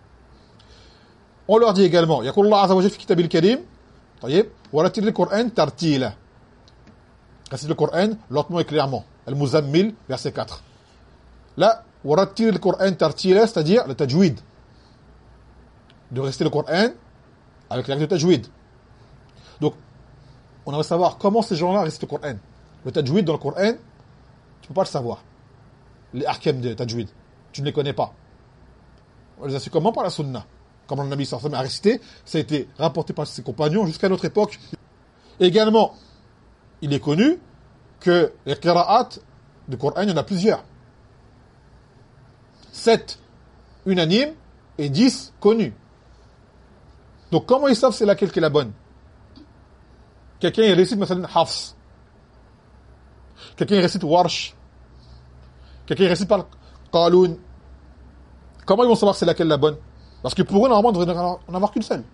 On leur dit également, yaqul Allah Azza wa Jalla fi kitabil karim, tayyib, wa ratil al-Qur'an tartila. Récite le Coran lentement et clairement. Al-Muzammil, verset quatre. Là, wa ratil al-Qur'an tartila, c'est-à-dire le tajwid. De réciter le Coran avec la règle de tajwid. Donc, on aimerait savoir comment ces gens-là récitent le Coran. Le tajwid dans le Coran, tu ne peux pas le savoir. Les ahkam de tajwid, tu ne les connais pas. On les a su comment? Par la sunna. Comme le Nabi sallallahu alayhi wa sallam a récité, ça a été rapporté par ses compagnons jusqu'à notre époque. Également, il est connu que les qira'at du Coran, il y en a plusieurs. Sept unanimes et dix connues. Donc comment ils savent c'est laquelle qui est la bonne? Quelqu'un il récite مثلا Hafs. Quelqu'un il récite Warsh. Quelqu'un il récite par Qaloun. Comment ils vont savoir c'est laquelle la bonne? Parce que pour eux normalement il devrait en avoir qu'une seule.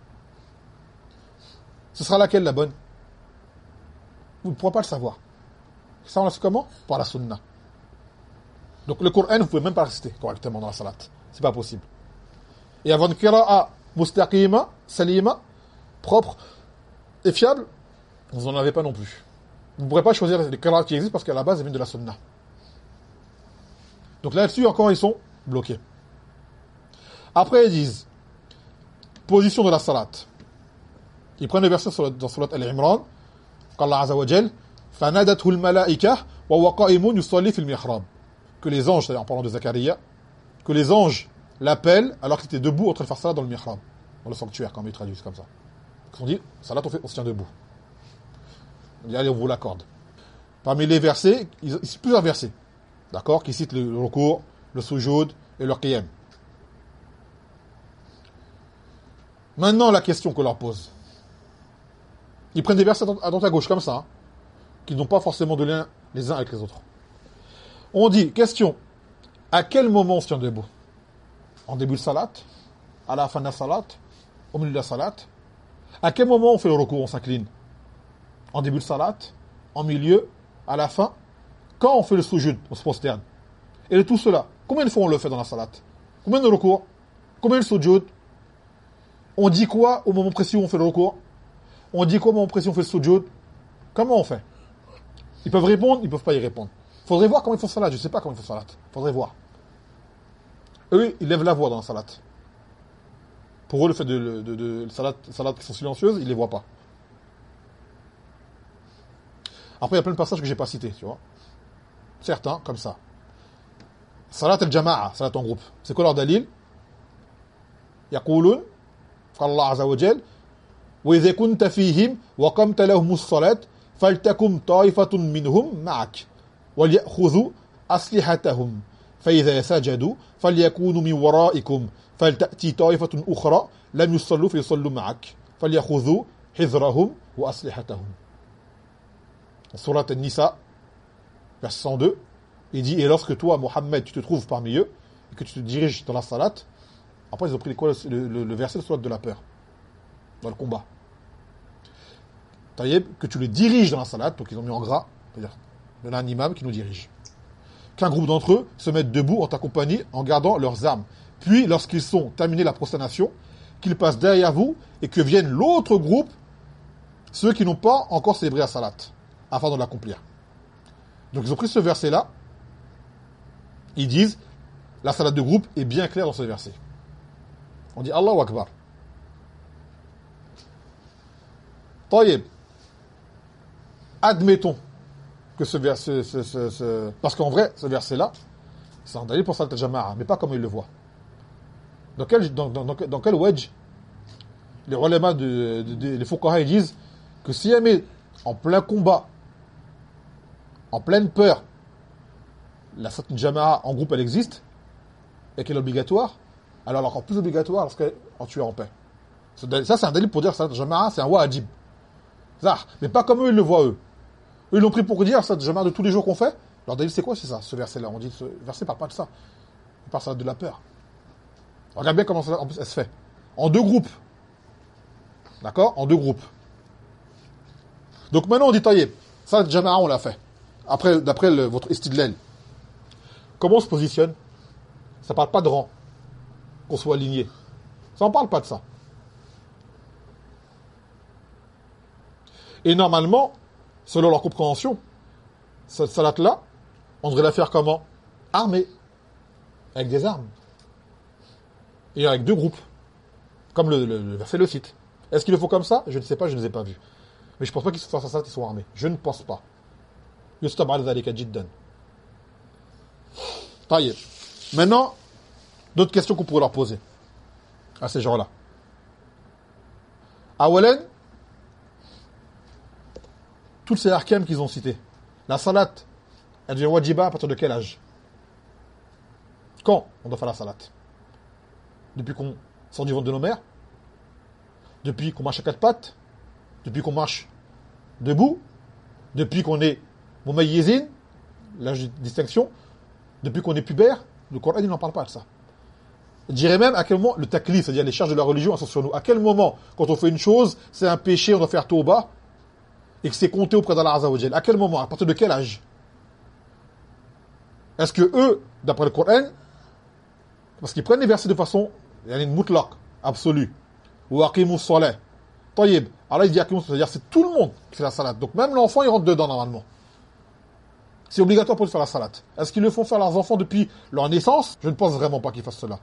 Ce sera laquelle la bonne? Vous ne pourrez pas le savoir. Ça on le sait comment? Par la sunna. Donc le Coran, vous pouvez même pas le réciter correctement dans la salat. C'est pas possible. Et avant une qira'a mustaqima, salima, propre et fiable, vous n'en avez pas non plus. Vous ne pourrez pas choisir les qira'a qui existent parce qu'à la base, elles viennent de la sunna. Donc là-dessus, encore, ils sont bloqués. Après, ils disent, position de la salat. Ils prennent le verset dans Surat Al-Imran, qu'Allah Azza wa Jal, فَنَادَتْهُ الْمَلَائِكَةُ وَهُوَ قَائِمٌ يُصَلِّي فِي الْمِحْرَابِ. Que les anges, c'est-à-dire en parlant de Zacharia, que les anges l'appellent alors qu'il était debout en train de faire salat dans le mihrab, dans le sanctuaire, comme ils traduisent comme ça. Ils ont dit, salat, on, fait, on se tient debout. On dit, allez, on vous l'accorde. Parmi les versets, il y a plusieurs versets, d'accord, qui citent le recours, le sujoud et le qiyam. Maintenant, la question qu'on leur pose. Ils prennent des versets à droite à gauche, comme ça, hein, qui n'ont pas forcément de lien les uns avec les autres. On dit, question, à quel moment on se tient debout? En début de salat? À la fin de la salat? Au milieu de la salat? À quel moment on fait le recours, on s'incline? En début de salat? En milieu? À la fin? Quand on fait le soujud, on se prosterne? Et de tout cela, combien de fois on le fait dans la salat? Combien de recours? Combien de soujud? On dit quoi au moment précis où on fait le recours? On dit quoi au moment précis où on fait le soujud? Comment on fait? Ils peuvent répondre, ils peuvent pas y répondre. Faudrait voir comment ils font salat. Je sais pas comment ils font salat. Faudrait voir. Eux, ils lèvent la voix dans la salat. Pour eux, le fait de, de, de, de salat, salat qui sont silencieuses, ils les voient pas. Après, il y a plein de passages que j'ai pas cités, tu vois. Certains, comme ça. Salat al-jama'a, salat en groupe. C'est quoi leur dalil? Yaqulun, qu'Allah Azza wa Jal, wa idha kunta fihim wa qamta lahumus salat, faltakum ta'ifatun minhum ma'ak. وَلْيَأْخُذُوا أَسْلِحَتَهُمْ فَإِذَا سَجَدُوا فَلْيَكُونُوا مِنْ وَرَائِكُمْ فَلْتَأْتِي طَائِفَةٌ أُخْرَى لَمْ يُصَلُّوا فَيُصَلُّوا مَعَكَ فَلْيَأْخُذُوا حِذْرَهُمْ وَأَسْلِحَتَهُمْ. Surat An-Nisa, verset cent deux, il dit, et lorsque toi, Mohammed, tu te trouves parmi eux, et que tu te diriges dans la salat, après ils ont pris quoi, le, le, le verset de Surat de la peur, dans le combat. Taïeb, que tu les diriges dans la salat, donc ils ont mis en gras, c'est-à-dire il y en a un imam qui nous dirige. Qu'un groupe d'entre eux se mette debout en ta compagnie en gardant leurs armes. Puis, lorsqu'ils sont terminés la prosternation, qu'ils passent derrière vous et que viennent l'autre groupe, ceux qui n'ont pas encore célébré la salat, afin de l'accomplir. Donc, ils ont pris ce verset-là. Ils disent, la salat de groupe est bien claire dans ce verset. On dit Allahu Akbar. Taïeb. Admettons que ce verset, ce, ce, ce, parce qu'en vrai, ce verset-là, c'est un dalil pour Salat al-Jama'a, mais pas comme il le voit. Dans quel, dans, dans, dans quel wedge les ulama, de, de, de, les fuqaha, ils disent que si jamais, en plein combat, en pleine peur, la Salat al-Jama'a en groupe, elle existe, et qu'elle est obligatoire, alors elle est encore plus obligatoire lorsqu'elle en tue en paix. Ça, c'est un dalil pour dire que Salat al-Jama'a, c'est un wajib. Ça, mais pas comme eux, ils le voient, eux. Eux, ils l'ont pris pour dire ça, Jama'a de tous les jours qu'on fait. Alors, David, c'est quoi, c'est ça, ce verset-là? On dit, ce verset parle pas de ça. Il parle ça de la peur. Regarde bien comment ça, en plus, elle se fait. En deux groupes. D'accord? En deux groupes. Donc, maintenant, on dit, taillé. Ça, Jama'a, on l'a fait. Après, d'après le, votre istidlal. Comment on se positionne? Ça parle pas de rang. Qu'on soit aligné. Ça en parle pas de ça. Et normalement, selon leur compréhension, cette salat-là, on devrait la faire comment? Armée. Avec des armes. Et avec deux groupes. Comme le, le, le verset le cite. Est-ce qu'il le faut comme ça? Je ne sais pas, je ne les ai pas vus. Mais je ne pense pas qu'ils fassent ça, qu'ils sont armés. Je ne pense pas. Yustab al dhalika jiddan. Taïe. Maintenant, d'autres questions qu'on pourrait leur poser à ces gens-là. Awalan, toutes ces arkanes qu'ils ont citées. La salat, elle devient wajiba à partir de quel âge? Quand on doit faire la salat? Depuis qu'on sort du ventre de nos mères, depuis qu'on marche à quatre pattes, depuis qu'on marche debout, depuis qu'on est mumayyizin, la distinction, depuis qu'on est pubère, le Coran il n'en parle pas de ça. Je dirais même à quel moment le taklif, c'est-à-dire les charges de la religion, sont sur nous. À quel moment, quand on fait une chose, c'est un péché, on doit faire tauba, et que c'est compté auprès d'Allah Azza wa Jal. À quel moment? À partir de quel âge? Est-ce que eux, d'après le Coran, parce qu'ils prennent les versets de façon, il y a une mutlaq, absolue. Ou aqimus salah. Tayyib. Alors il dit aqimus, c'est-à-dire c'est tout le monde qui fait la salat. Donc même l'enfant, il rentre dedans normalement. C'est obligatoire pour eux de faire la salat. Est-ce qu'ils le font faire leurs enfants depuis leur naissance? Je ne pense vraiment pas qu'ils fassent cela.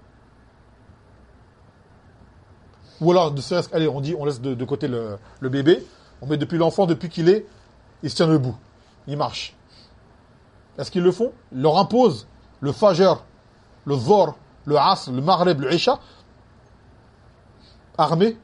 Ou alors, de ce allez, on dit, on laisse de, de côté le, le bébé, on met depuis l'enfant, depuis qu'il est, il se tient debout. Il marche. Est-ce qu'ils le font? Ils leur imposent le fajr, le zor, le asr, le maghrib, le isha, armé?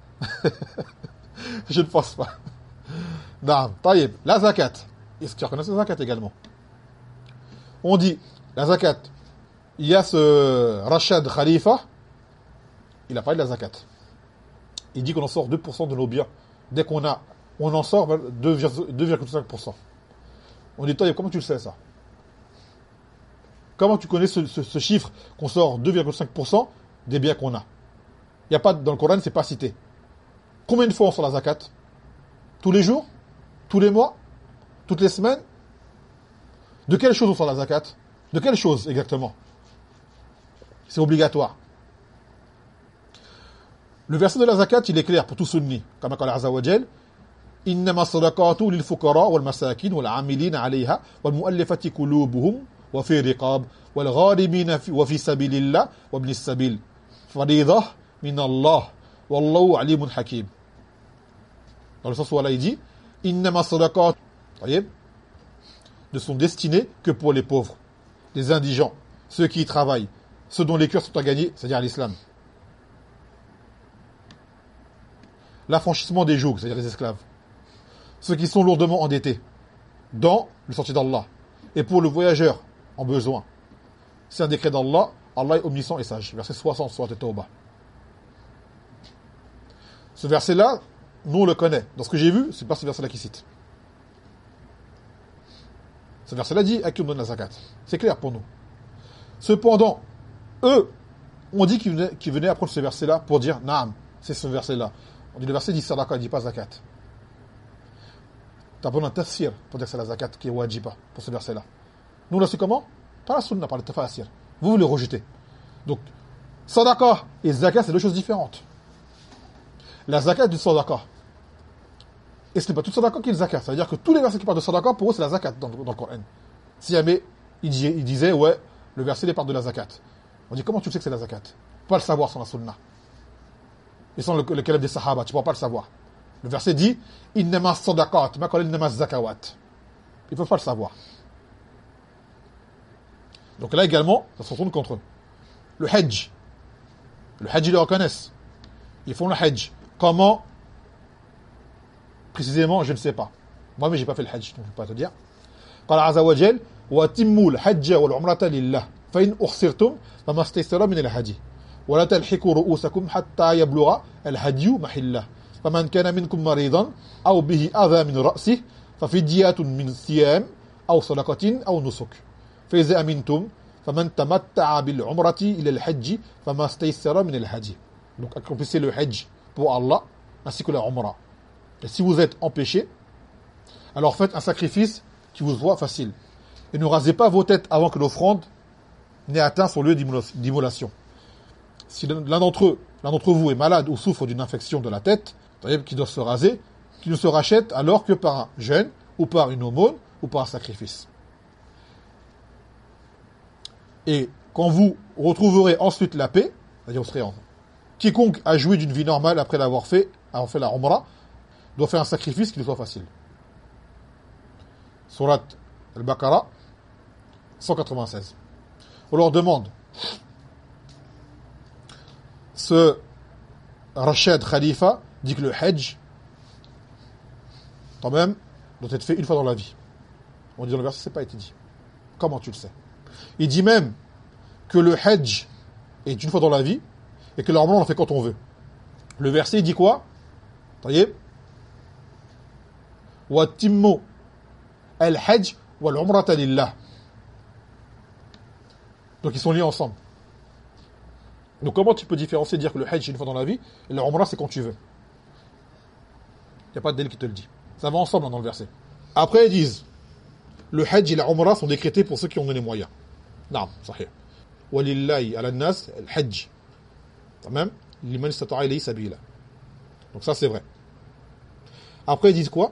Je ne pense pas. Naam, taïb. La zakat. Est-ce que tu reconnais la zakat également? On dit, la zakat, il y a ce Rachad Khalifa, il a parlé de la zakat. Il dit qu'on en sort deux pour cent de nos biens. Dès qu'on a, on en sort deux virgule cinq pour cent. On dit, taïb, comment tu le sais ça? Comment tu connais ce, ce, ce chiffre qu'on sort deux virgule cinq pour cent des biens qu'on a? Il y a pas, dans le Coran, c'est pas cité. Combien de fois on sort la zakat? Tous les jours? Tous les mois? Toutes les semaines? De quelle chose on sort la zakat? De quelle chose exactement? C'est obligatoire. Le verset de la zakat, il est clair pour tout sunni. Comme Allah Azza wa Jal, innama sadaqatu lil fuqara wal masakin wal amilina alayha wal mu'allafati qulubuhum wa fi riqab wal gharimina wa fi sabilillah wa ibn as-sabil. Faridah min Allah wallahu alimun hakim. Dans le sens où Allah il dit innama sadaqatu, voyez, ne sont destinés que pour les pauvres, les indigents, ceux qui y travaillent, ceux dont les cœurs sont à gagner, c'est-à-dire l'islam. L'affranchissement des jougs, c'est-à-dire les esclaves. Ceux qui sont lourdement endettés dans le sentier d'Allah. Et pour le voyageur en besoin. C'est un décret d'Allah. Allah est omniscient et sage. Verset soixante, Surat At-Tawbah. Ce verset-là, nous on le connaît. Dans ce que j'ai vu, c'est pas ce verset-là qui cite. Ce verset-là dit à qui on donne la zakat. C'est clair pour nous. Cependant, eux, on dit qu'ils venaient, qu'ils venaient apprendre ce verset-là pour dire Naam, c'est ce verset-là. On dit le verset dit sadaqa, il dit pas zakat. Tu as besoin d'un tafsir pour dire que c'est la zakat qui est wajiba pour ce verset-là. Nous, là, c'est comment? Par la sunna, par le tafsir. Vous, vous le rejetez. Donc, sadaqa et zakat, c'est deux choses différentes. La zakat du sadaqa. Et ce n'est pas tout sadaqa qui est le zakat. C'est-à-dire que tous les versets qui parlent de sadaqa, pour eux, c'est la zakat dans, dans le Coran. Si jamais il, dit, il disait, ouais, le verset il parle de la zakat. On dit, comment tu sais que c'est la zakat? Tu peux pas le savoir sans la sunna. Et sans le, le caleb des sahaba, tu ne pourras pas le savoir. Le verset dit innama sadaqat, ma qala innama zakawat. Ils ne peuvent pas le savoir. Donc là également, ça se retourne contre eux. Le hajj. Le hajj, ils le reconnaissent. Ils font le hajj. Comment? Précisément, je ne sais pas. Moi, mais j'ai pas fait le hajj, donc je ne peux pas te dire. Qala azza wa jal wa timmu al-hajj wal umrata lillah fa in ukhsirtum fama istaysara min al-hadi. ولا تلحقوا رؤوسكم حتى يبلغ الهدي محله فمن كان منكم مريضا أو به أذى من رأسه ففدية من صيام أو صدقة أو نسك فإذا أمنتم فمن تمتع بالعمرة إلى الحج فما استيسر من الهدي. Donc accomplissez le hajj pour Allah ainsi que la umrah. Et si vous êtes empêché, alors faites un sacrifice qui vous soit facile. Et ne rasez pas vos têtes avant que l'offrande n'ait atteint son lieu d'immolation. Si l'un d'entre eux, l'un d'entre vous est malade ou souffre d'une infection de la tête, qui doit se raser, qui ne se rachète alors que par un jeûne, ou par une aumône, ou par un sacrifice. Et quand vous retrouverez ensuite la paix, c'est-à-dire vous serez en... Quiconque a joui d'une vie normale après l'avoir fait, avoir fait la umrah, doit faire un sacrifice qui lui soit facile. Surat Al-Baqarah, cent quatre-vingt-seize. On leur demande, ce Rachad Khalifa dit que le hajj, quand même, doit être fait une fois dans la vie. On dit dans le verset, c'est pas été dit. Comment tu le sais? Il dit même que le hajj est une fois dans la vie et que la Umrah on en fait quand on veut. Le verset dit quoi? Taïeb. Wa timmu al-hajj wal umrata lillah. Donc ils sont liés ensemble. Donc comment tu peux différencier, dire que le hajj c'est une fois dans la vie et le umrah c'est quand tu veux? Il n'y a pas de délai qui te le dit. Ça va ensemble dans le verset. Après ils disent le hajj et la umrah sont décrétés pour ceux qui ont les moyens. Non, sahih. Walillahi ala nas al-hajj. Tamam? Liman istata'a ilayhi sabila. Donc ça c'est vrai. Après ils disent quoi?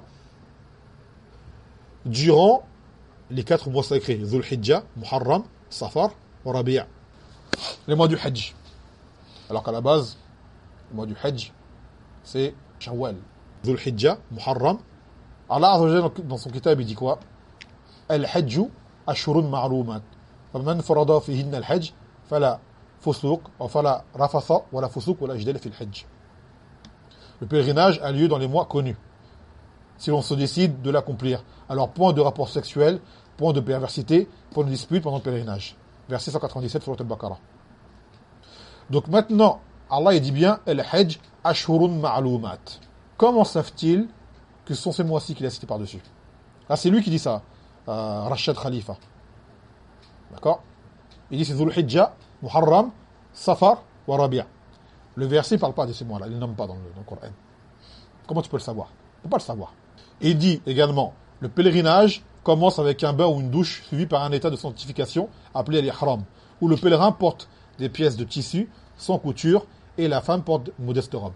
Durant les quatre mois sacrés, Dhul Hijjah, Muharram, Safar, Rabi'. Les mois du Hajj. Alors qu'à la base, le mois du Hajj, c'est Shawwal. Dhul Hijjah, Muharram. Allah Azza wa Jalla, dans son kitab, il dit quoi? Al-Hajju ashurun ma'lumat. فمن فرض فيهن الحج فلا فسوق وفلا رفث ولا فسوق ولا جدال في الحج. Le pèlerinage a lieu dans les mois connus. Si l'on se décide de l'accomplir. Alors, point de rapport sexuel, point de perversité, point de dispute pendant le pèlerinage. Verset cent quatre-vingt-dix-sept, Surat al-Baqarah. Donc maintenant, Allah il dit bien Al-Hajj ashurun ma'lumat. Comment savent-ils que ce sont ces mois-ci qu'il a cités par-dessus? Là, c'est lui qui dit ça, euh, Rachad Khalifa. D'accord? Il dit c'est Dhul Hijjah, Muharram, Safar, wa Rabi'. Le verset ne parle pas de ces mois-là, il ne nomme pas dans le, dans le Coran. Comment tu peux le savoir? Tu ne peux pas le savoir. Et il dit également, le pèlerinage commence avec un bain ou une douche suivi par un état de sanctification appelé l'ihram, où le pèlerin porte des pièces de tissu sans couture et la femme porte une modeste robe.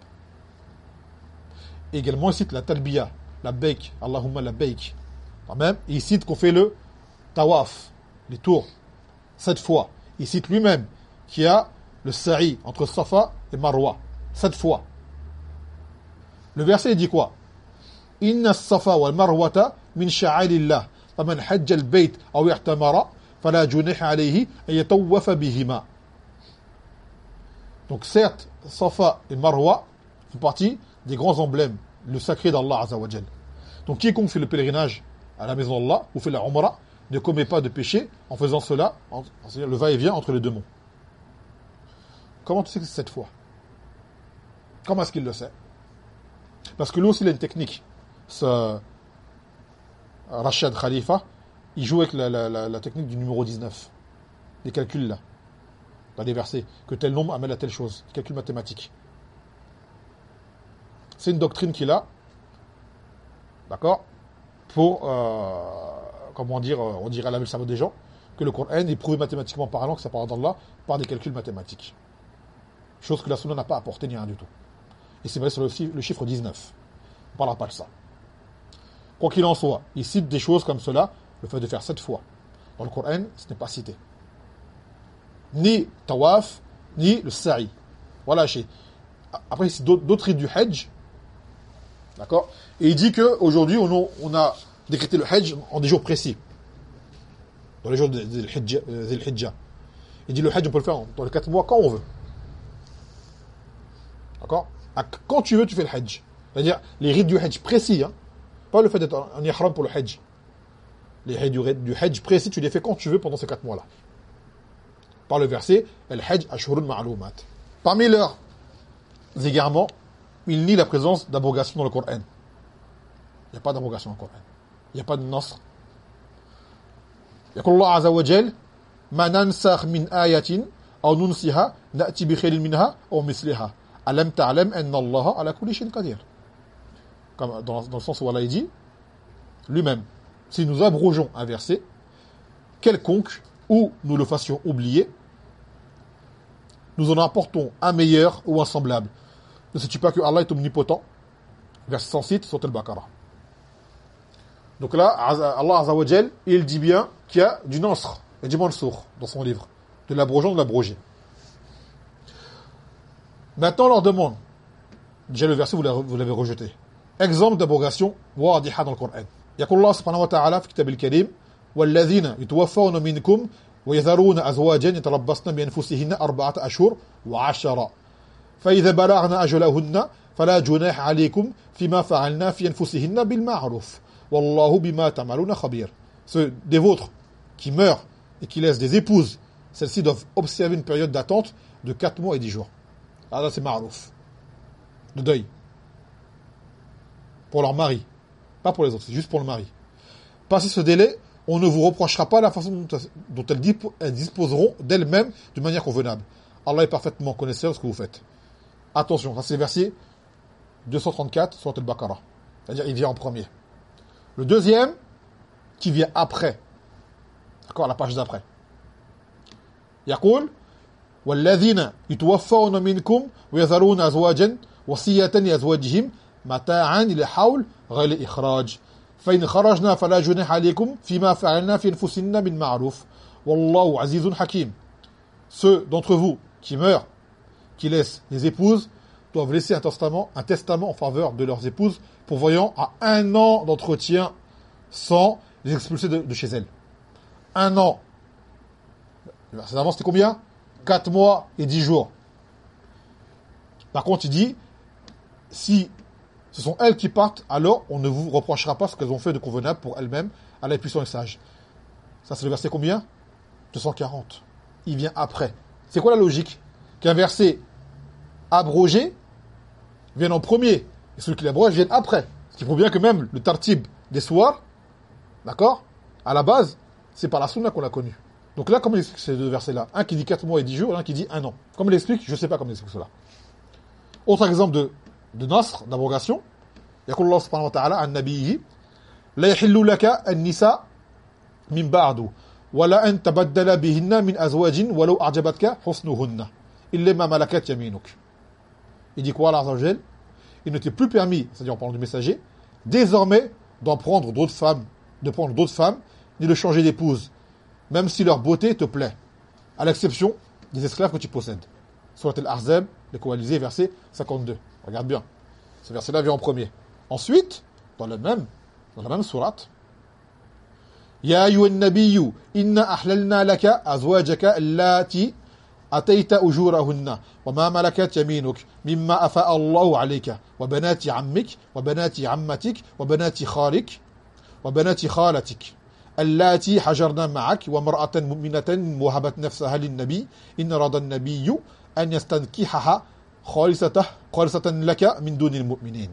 Et également, il cite la talbiya, la baik, Allahumma la baik. Même, il cite qu'on fait le tawaf, les tours, sept fois. Il cite lui-même qu'il y a le sa'i entre Safa et Marwa, sept fois. Le verset dit quoi? Inna as-safa wal marwata min sha'airillah. Faman hajja al-bayt aw i'tamara fala junaha alayhi an yatawafa bihima. Donc certes, Safa et Marwa font partie des grands emblèmes, le sacré d'Allah Azza wa Jal. Donc quiconque fait le pèlerinage à la maison d'Allah ou fait la Umrah ne commet pas de péché en faisant cela, en, c'est-à-dire le va-et-vient entre les deux monts. Comment tu sais que c'est cette fois? Comment est-ce qu'il le sait? Parce que lui aussi il a une technique. Ce Rachad Khalifa, il joue avec la, la, la, la technique du numéro dix-neuf. Des calculs là. Dans des versets. Que tel nombre amène à telle chose. Calcul mathématique. C'est une doctrine qu'il a. D'accord? Pour, euh, comment dire, on dirait à la le cerveau des gens, que le Coran est prouvé mathématiquement parlant que ça parle d'Allah par des calculs mathématiques. Chose que la Sunna n'a pas apporté ni rien du tout. Et c'est vrai sur le, le chiffre dix-neuf. On ne parlera pas de ça. Quoi qu'il en soit, il cite des choses comme cela, le fait de faire sept fois. Dans le Coran, ce n'est pas cité. Ni tawaf, ni le sa'i. Voilà, chez. Après, c'est d'autres rites du Hajj. D'accord? Et il dit qu'aujourd'hui, on, on a décrété le Hajj en des jours précis. Dans les jours de Dhul Hijjah. Il dit le Hajj, on peut le faire dans les quatre mois quand on veut. D'accord? Quand tu veux, tu fais le Hajj. C'est-à-dire les rites du Hajj précis, hein. Pas le fait d'être en ihram pour le Hajj. Les rites du, du Hajj précis, tu les fais quand tu veux pendant ces quatre mois-là. Par le verset, Al-Hajj ashurun ma'lumat. Parmi leurs égarements, il nie la présence d'abrogation dans le Coran. Il n'y a pas d'abrogation dans le Coran. Il n'y a pas de nasr. يقول الله عز وجل ما ننسخ من آية أو ننسها نأتي بخير منها أو مثلها ألم تعلم أن الله على كل شيء قدير. Comme dans, dans le sens où Allah dit lui-même, si nous abrogeons un verset quelconque ou nous le fassions oublier, nous en apportons un meilleur ou un semblable. Ne sais-tu pas que Allah est omnipotent? Verset cent six, Surat al-Baqarah. Donc là, Allah Azza wa Jal, il dit bien qu'il y a du nasr et du mansour dans son livre, de l'abrogeant, de l'abroger. Maintenant, on leur demande, déjà le verset, vous l'avez rejeté. Exemple d'abrogation, wadiha dans le Coran. يقول الله سبحانه وتعالى في كتاب الكريم والذين يتوفون منكم ويذرون أزواجا يتربصن بأنفسهن أربعة أشهر وعشرة فإذا بلغن أجلهن فلا جناح عليكم فيما فعلنا في أنفسهن بالمعروف والله بما تعملون خبير. Ceux des vôtres qui meurent et qui laissent des épouses, celles-ci doivent observer une période d'attente de quatre mois et dix jours. Ah là, c'est ma'rouf. Le deuil. Pour leur mari. Pas pour les autres, c'est juste pour le mari. Passé ce délai, on ne vous reprochera pas la façon dont, dont elles, dip- elles disposeront d'elles-mêmes de manière convenable. Allah est parfaitement connaisseur de ce que vous faites. Attention, ça c'est le verset deux cent trente-quatre, Surat al-Baqarah. C'est-à-dire, il vient en premier. Le deuxième, qui vient après. D'accord, la page d'après. يقول والذين يتوفون منكم ويذرون أزواجا وصية لأزواجهم متاعا إلى حول غير إخراج فإن خرجنا فلا جناح عليكم فيما فعلنا في أنفسنا من معروف والله عزيز حكيم. Ceux d'entre vous qui meurent, qui laissent les épouses, doivent laisser un testament, un testament en faveur de leurs épouses, pourvoyant à un an d'entretien sans les expulser de, de chez elles. Un an. Le verset d'avant, c'était combien? Quatre mois et dix jours. Par contre, il dit, si ce sont elles qui partent, alors on ne vous reprochera pas ce qu'elles ont fait de convenable pour elles-mêmes. Allah est puissant et sage. Ça, c'est le verset combien? deux cent quarante. Il vient après. C'est quoi la logique? Qu'un verset abrogé vienne en premier, et celui qui l'abroge vienne après. Ce qui prouve bien que même le tartib des soirs, d'accord, à la base, c'est par la sunna qu'on l'a connu. Donc là, comment il explique ces deux versets-là? Un qui dit quatre mois et dix jours, et un qui dit un an. Comment il explique? Je ne sais pas comment il explique cela. Autre exemple de, de nasr, d'abrogation. يقول الله سبحانه وتعالى عن نبيه لا يحل لك النساء من بعد ولا أن تبدل بهن من أزواج ولو أعجبتك حسنهن إلا ما ملكت يمينك. Il dit quoi, Allah Azza wa Jal? Il ne t'est plus permis, c'est-à-dire en parlant du messager, désormais d'en prendre d'autres femmes, de prendre d'autres femmes, ni de changer d'épouse, même si leur beauté te plaît, à l'exception des esclaves que tu possèdes. Surat al-Ahzab, les coalisés, verset cinquante-deux. Regarde bien. Ce verset-là vient en premier. Ensuite, dans le même, dans la même sourate, Ya ayyuhan nabiyyu, inna ahlalna laka azwajaka allati أتيت أجورهن وما ملكت يمينك مما أفاء الله عليك وبنات عمك وبنات عمتك وبنات خالك وبنات خالتك اللاتي حجرن معك وامرأة مؤمنة وهبت نفسها للنبي إن أراد النبي أن يستنكحها خالصة خالصة لك من دون المؤمنين.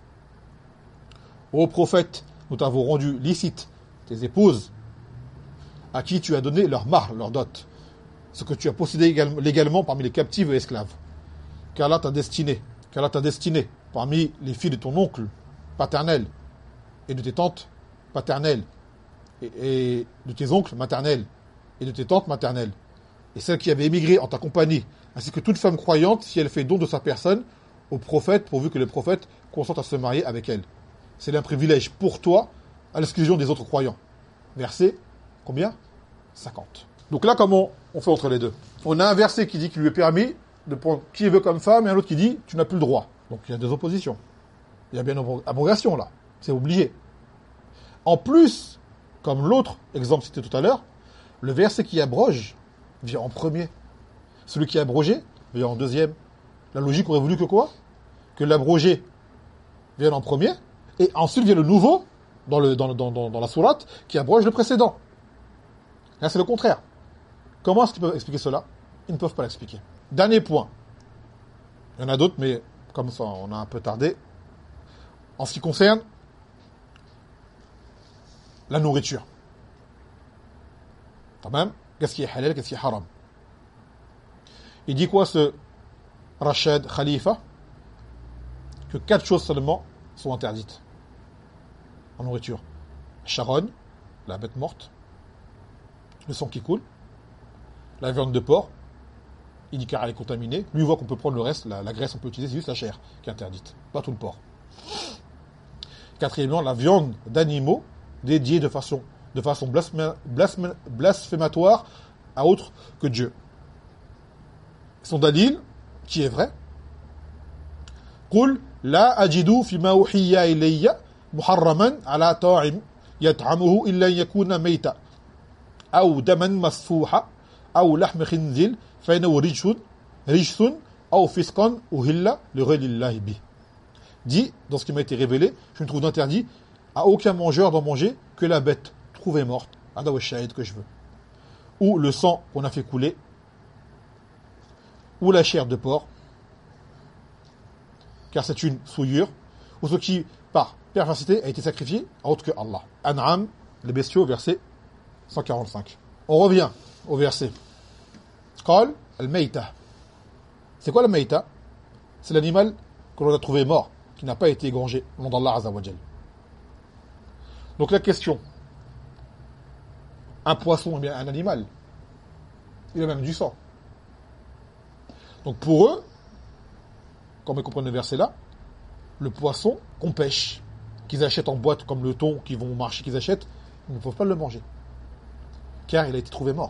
Ô prophète, nous t'avons rendu licite tes épouses à qui tu as donné leur mahr, leur dot, ce que tu as possédé légalement parmi les captives et esclaves. Qu'Allah t'a destiné, qu'Allah t'a destiné parmi les filles de ton oncle paternel et de tes tantes paternelles et, et de tes oncles maternels et de tes tantes maternelles et celles qui avaient émigré en ta compagnie, ainsi que toute femme croyante si elle fait don de sa personne au prophète pourvu que le prophète consente à se marier avec elle. C'est un privilège pour toi à l'exclusion des autres croyants. Verset combien? cinquante. Donc là, comment on fait entre les deux? On a un verset qui dit qu'il lui est permis de prendre qui il veut comme femme, et un autre qui dit tu n'as plus le droit. Donc il y a des oppositions. Il y a bien une abrogation là. C'est obligé. En plus, comme l'autre exemple cité tout à l'heure, le verset qui abroge vient en premier. Celui qui est abrogé vient en deuxième. La logique aurait voulu que quoi? Que l'abrogé vienne en premier, et ensuite vient le nouveau, dans, le, dans, dans, dans, dans la sourate, qui abroge le précédent. Là, c'est le contraire. Comment est-ce qu'ils peuvent expliquer cela? Ils ne peuvent pas l'expliquer. Dernier point. Il y en a d'autres, mais comme ça, on a un peu tardé. En ce qui concerne la nourriture. Quand même, qu'est-ce qui est halal, qu'est-ce qui est haram? Il dit quoi ce Rachid Khalifa? Que quatre choses seulement sont interdites en nourriture. Charogne, la bête morte, le sang qui coule, la viande de porc, il dit car elle est contaminée. Lui, il voit qu'on peut prendre le reste, la, la graisse on peut utiliser, c'est juste la chair qui est interdite, pas tout le porc. Quatrièmement, la viande d'animaux dédiée de façon, de façon blasphé, blasphé, blasphématoire à autre que Dieu. Son dalil, qui est vrai, قل لا أجد فيما أوحي إلي محرما على طاعم يطعمه إلا يكون ميتا أو دما مسفوحا أو لحم خنزير فإنه رجس رجس أو فسقا أهل لغير الله به. Dit, dans ce qui m'a été révélé, je ne trouve d'interdit à aucun mangeur d'en manger que la bête trouvée morte, adawa shahid que je veux, ou le sang qu'on a fait couler, ou la chair de porc, car c'est une souillure, ou ce qui, par perversité, a été sacrifié à autre que Allah. An'am, les bestiaux, verset cent quarante-cinq. On revient au verset. Qal al-mayta. C'est quoi le mayta? C'est l'animal que l'on a trouvé mort, qui n'a pas été égorgé, au nom d'Allah Azza wa Jal. Donc la question, un poisson ou bien un animal, il a même du sang. Donc pour eux, comme ils comprennent le verset là, le poisson qu'on pêche, qu'ils achètent en boîte comme le thon, qu'ils vont au marché, qu'ils achètent, ils ne peuvent pas le manger. Car il a été trouvé mort.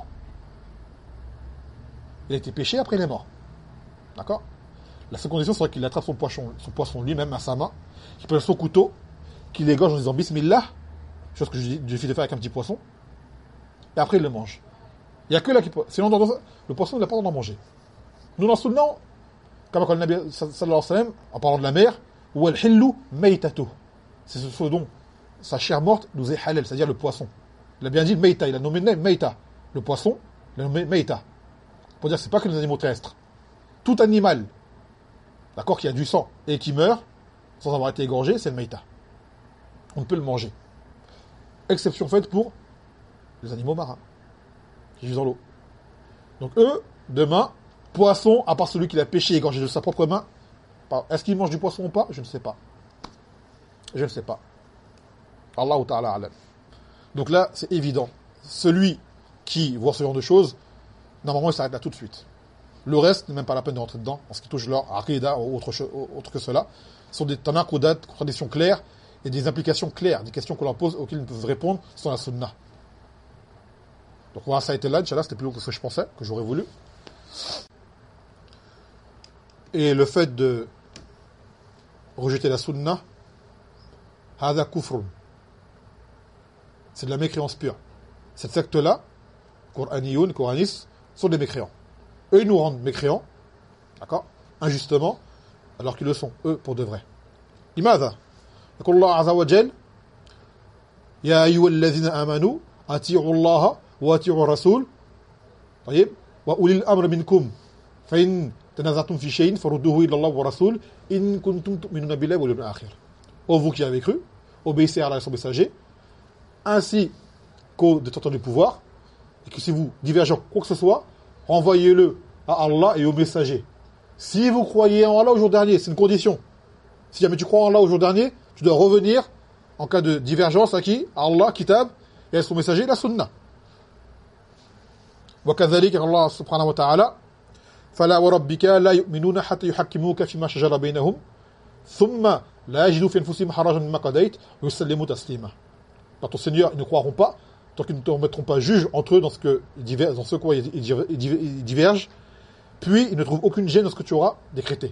Il a été pêché, après il est mort. D'accord? La seule condition serait qu'il attrape son poisson, son poisson lui-même à sa main, qu'il prenne son couteau, qu'il l'égorge en disant Bismillah, chose que je suffit de faire avec un petit poisson, et après il le mange. Il n'y a que là qui peut. Sinon, dans le poisson, il n'a pas le droit d'en manger. Nous, dans ce nom, comme le Nabi sallallahu alayhi wa sallam, en parlant de la mer, ou al-hillu maytatu. C'est ce dont sa chair morte nous est halal, c'est-à-dire le poisson. Il a bien dit le mayta, il a nommé le mayta. Le poisson, il a nommé mayta. Pour dire que ce n'est pas que les animaux terrestres. Tout animal, d'accord, qui a du sang et qui meurt, sans avoir été égorgé, c'est le mayta. On ne peut le manger. Exception faite pour les animaux marins, qui vivent dans l'eau. Donc eux, demain, poisson, à part celui qui l'a pêché et égorgé de sa propre main, est-ce qu'il mange du poisson ou pas? Je ne sais pas. Je ne sais pas. Allahu ta'ala alam. Donc là, c'est évident. Celui qui voit ce genre de choses, normalement, il s'arrête là tout de suite. Le reste n'est même pas la peine de rentrer dedans, en ce qui touche leur aqidah ou autre, autre que cela. Ce sont des tanakudat, contradictions claires, et des implications claires, des questions qu'on leur pose auxquelles ils ne peuvent répondre sans la sunna. Donc voilà, ça a été là, Inch'Allah, c'était plus long que ce que je pensais, que j'aurais voulu. Et le fait de rejeter la sunna, hada kufrun. C'est de la mécréance pure. Cette secte-là, Qur'aniyoun, Quranistes, sont des mécréants. Eux, ils nous rendent mécréants, d'accord, injustement, alors qu'ils le sont, eux, pour de vrai. Limadha? يقول الله عز وجل يا أيها الذين آمنوا أطيعوا الله وأطيعوا الرسول طيب وأولي الأمر منكم فإن تنازعتم في شيء فردوه إلى الله والرسول إن كنتم تؤمنون بالله واليوم الآخر. Ô vous qui avez cru, obéissez à Allah et son messager, ainsi qu'aux détenteurs du pouvoir, et que si vous divergez quoi que ce soit, renvoyez-le à Allah et au messager. Si vous croyez en Allah au jour dernier, c'est une condition. Si jamais tu crois en Allah au jour dernier, tu dois revenir en cas de divergence à qui? À Allah, Kitab, et à son messager, la Sunna. وكذلك الله سبحانه وتعالى فلا وربك لا يؤمنون حتى يحكموك فيما شجر بينهم ثم لا يجدوا في أنفسهم حرجا مما قضيت ويسلموا تسليما. Par ton Seigneur, ils ne croiront pas tant qu'ils ne te remettront pas juge entre eux dans ce que dans ce quoi ils divergent, puis ils ne trouvent aucune gêne dans ce que tu auras décrété.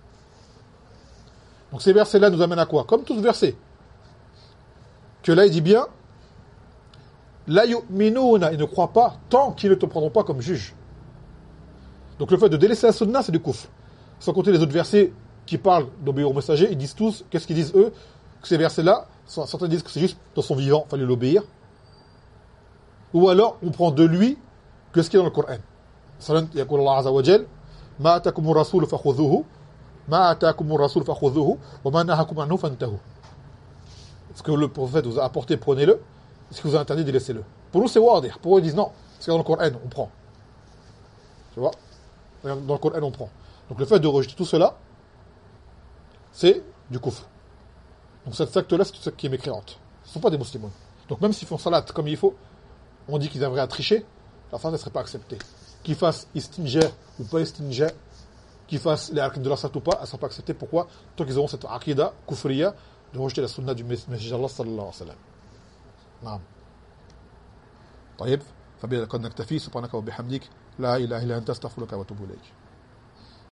Donc ces versets-là nous amènent à quoi? Comme tous ces versets. Que là il dit bien, la yu'minuna, ils ne croient pas tant qu'ils ne te prendront pas comme juge. Donc le fait de délaisser la sunna, c'est du kufr. Sans compter les autres versets qui parlent d'obéir au messager, ils disent tous, qu'est-ce qu'ils disent eux? Que ces versets-là, certains disent que c'est juste dans son vivant, il fallait l'obéir. Ou alors, on prend de lui que ce qui est dans le Coran. يقول الله عز وجل ما أتاكم الرسول فخذوه ما أتاكم الرسول فخذوه وما نهاكم عنه فانتهوا. Ce que le prophète vous a apporté, prenez-le. Ce que vous a interdit, délaissez-le. Pour nous, c'est wadir. Pour eux, ils disent non. Ce qui est dans le Coran, on prend. Tu vois? Dans le Coran, on prend. Donc le fait de rejeter tout cela, c'est du kufr. Donc cette secte-là, c'est tout ce qui est mécréante. Ce ne sont pas des musulmans. Donc même s'ils font salat comme il faut, on dit qu'ils aimeraient à tricher, la fin ne serait pas acceptée. Qu'ils fassent istinja ou pas istinja, qu'ils fassent les arcs de la salat ou pas, elles ne seront pas acceptées. Pourquoi? Tant qu'ils auront cette aqida, kufriya, de rejeter la sunna du messager d'Allah sallallahu alayhi wa sallam. نعم. طيب فبهذا قد نكتفي سبحانك وبحمدك لا إله إلا أنت أستغفرك وأتوب إليك.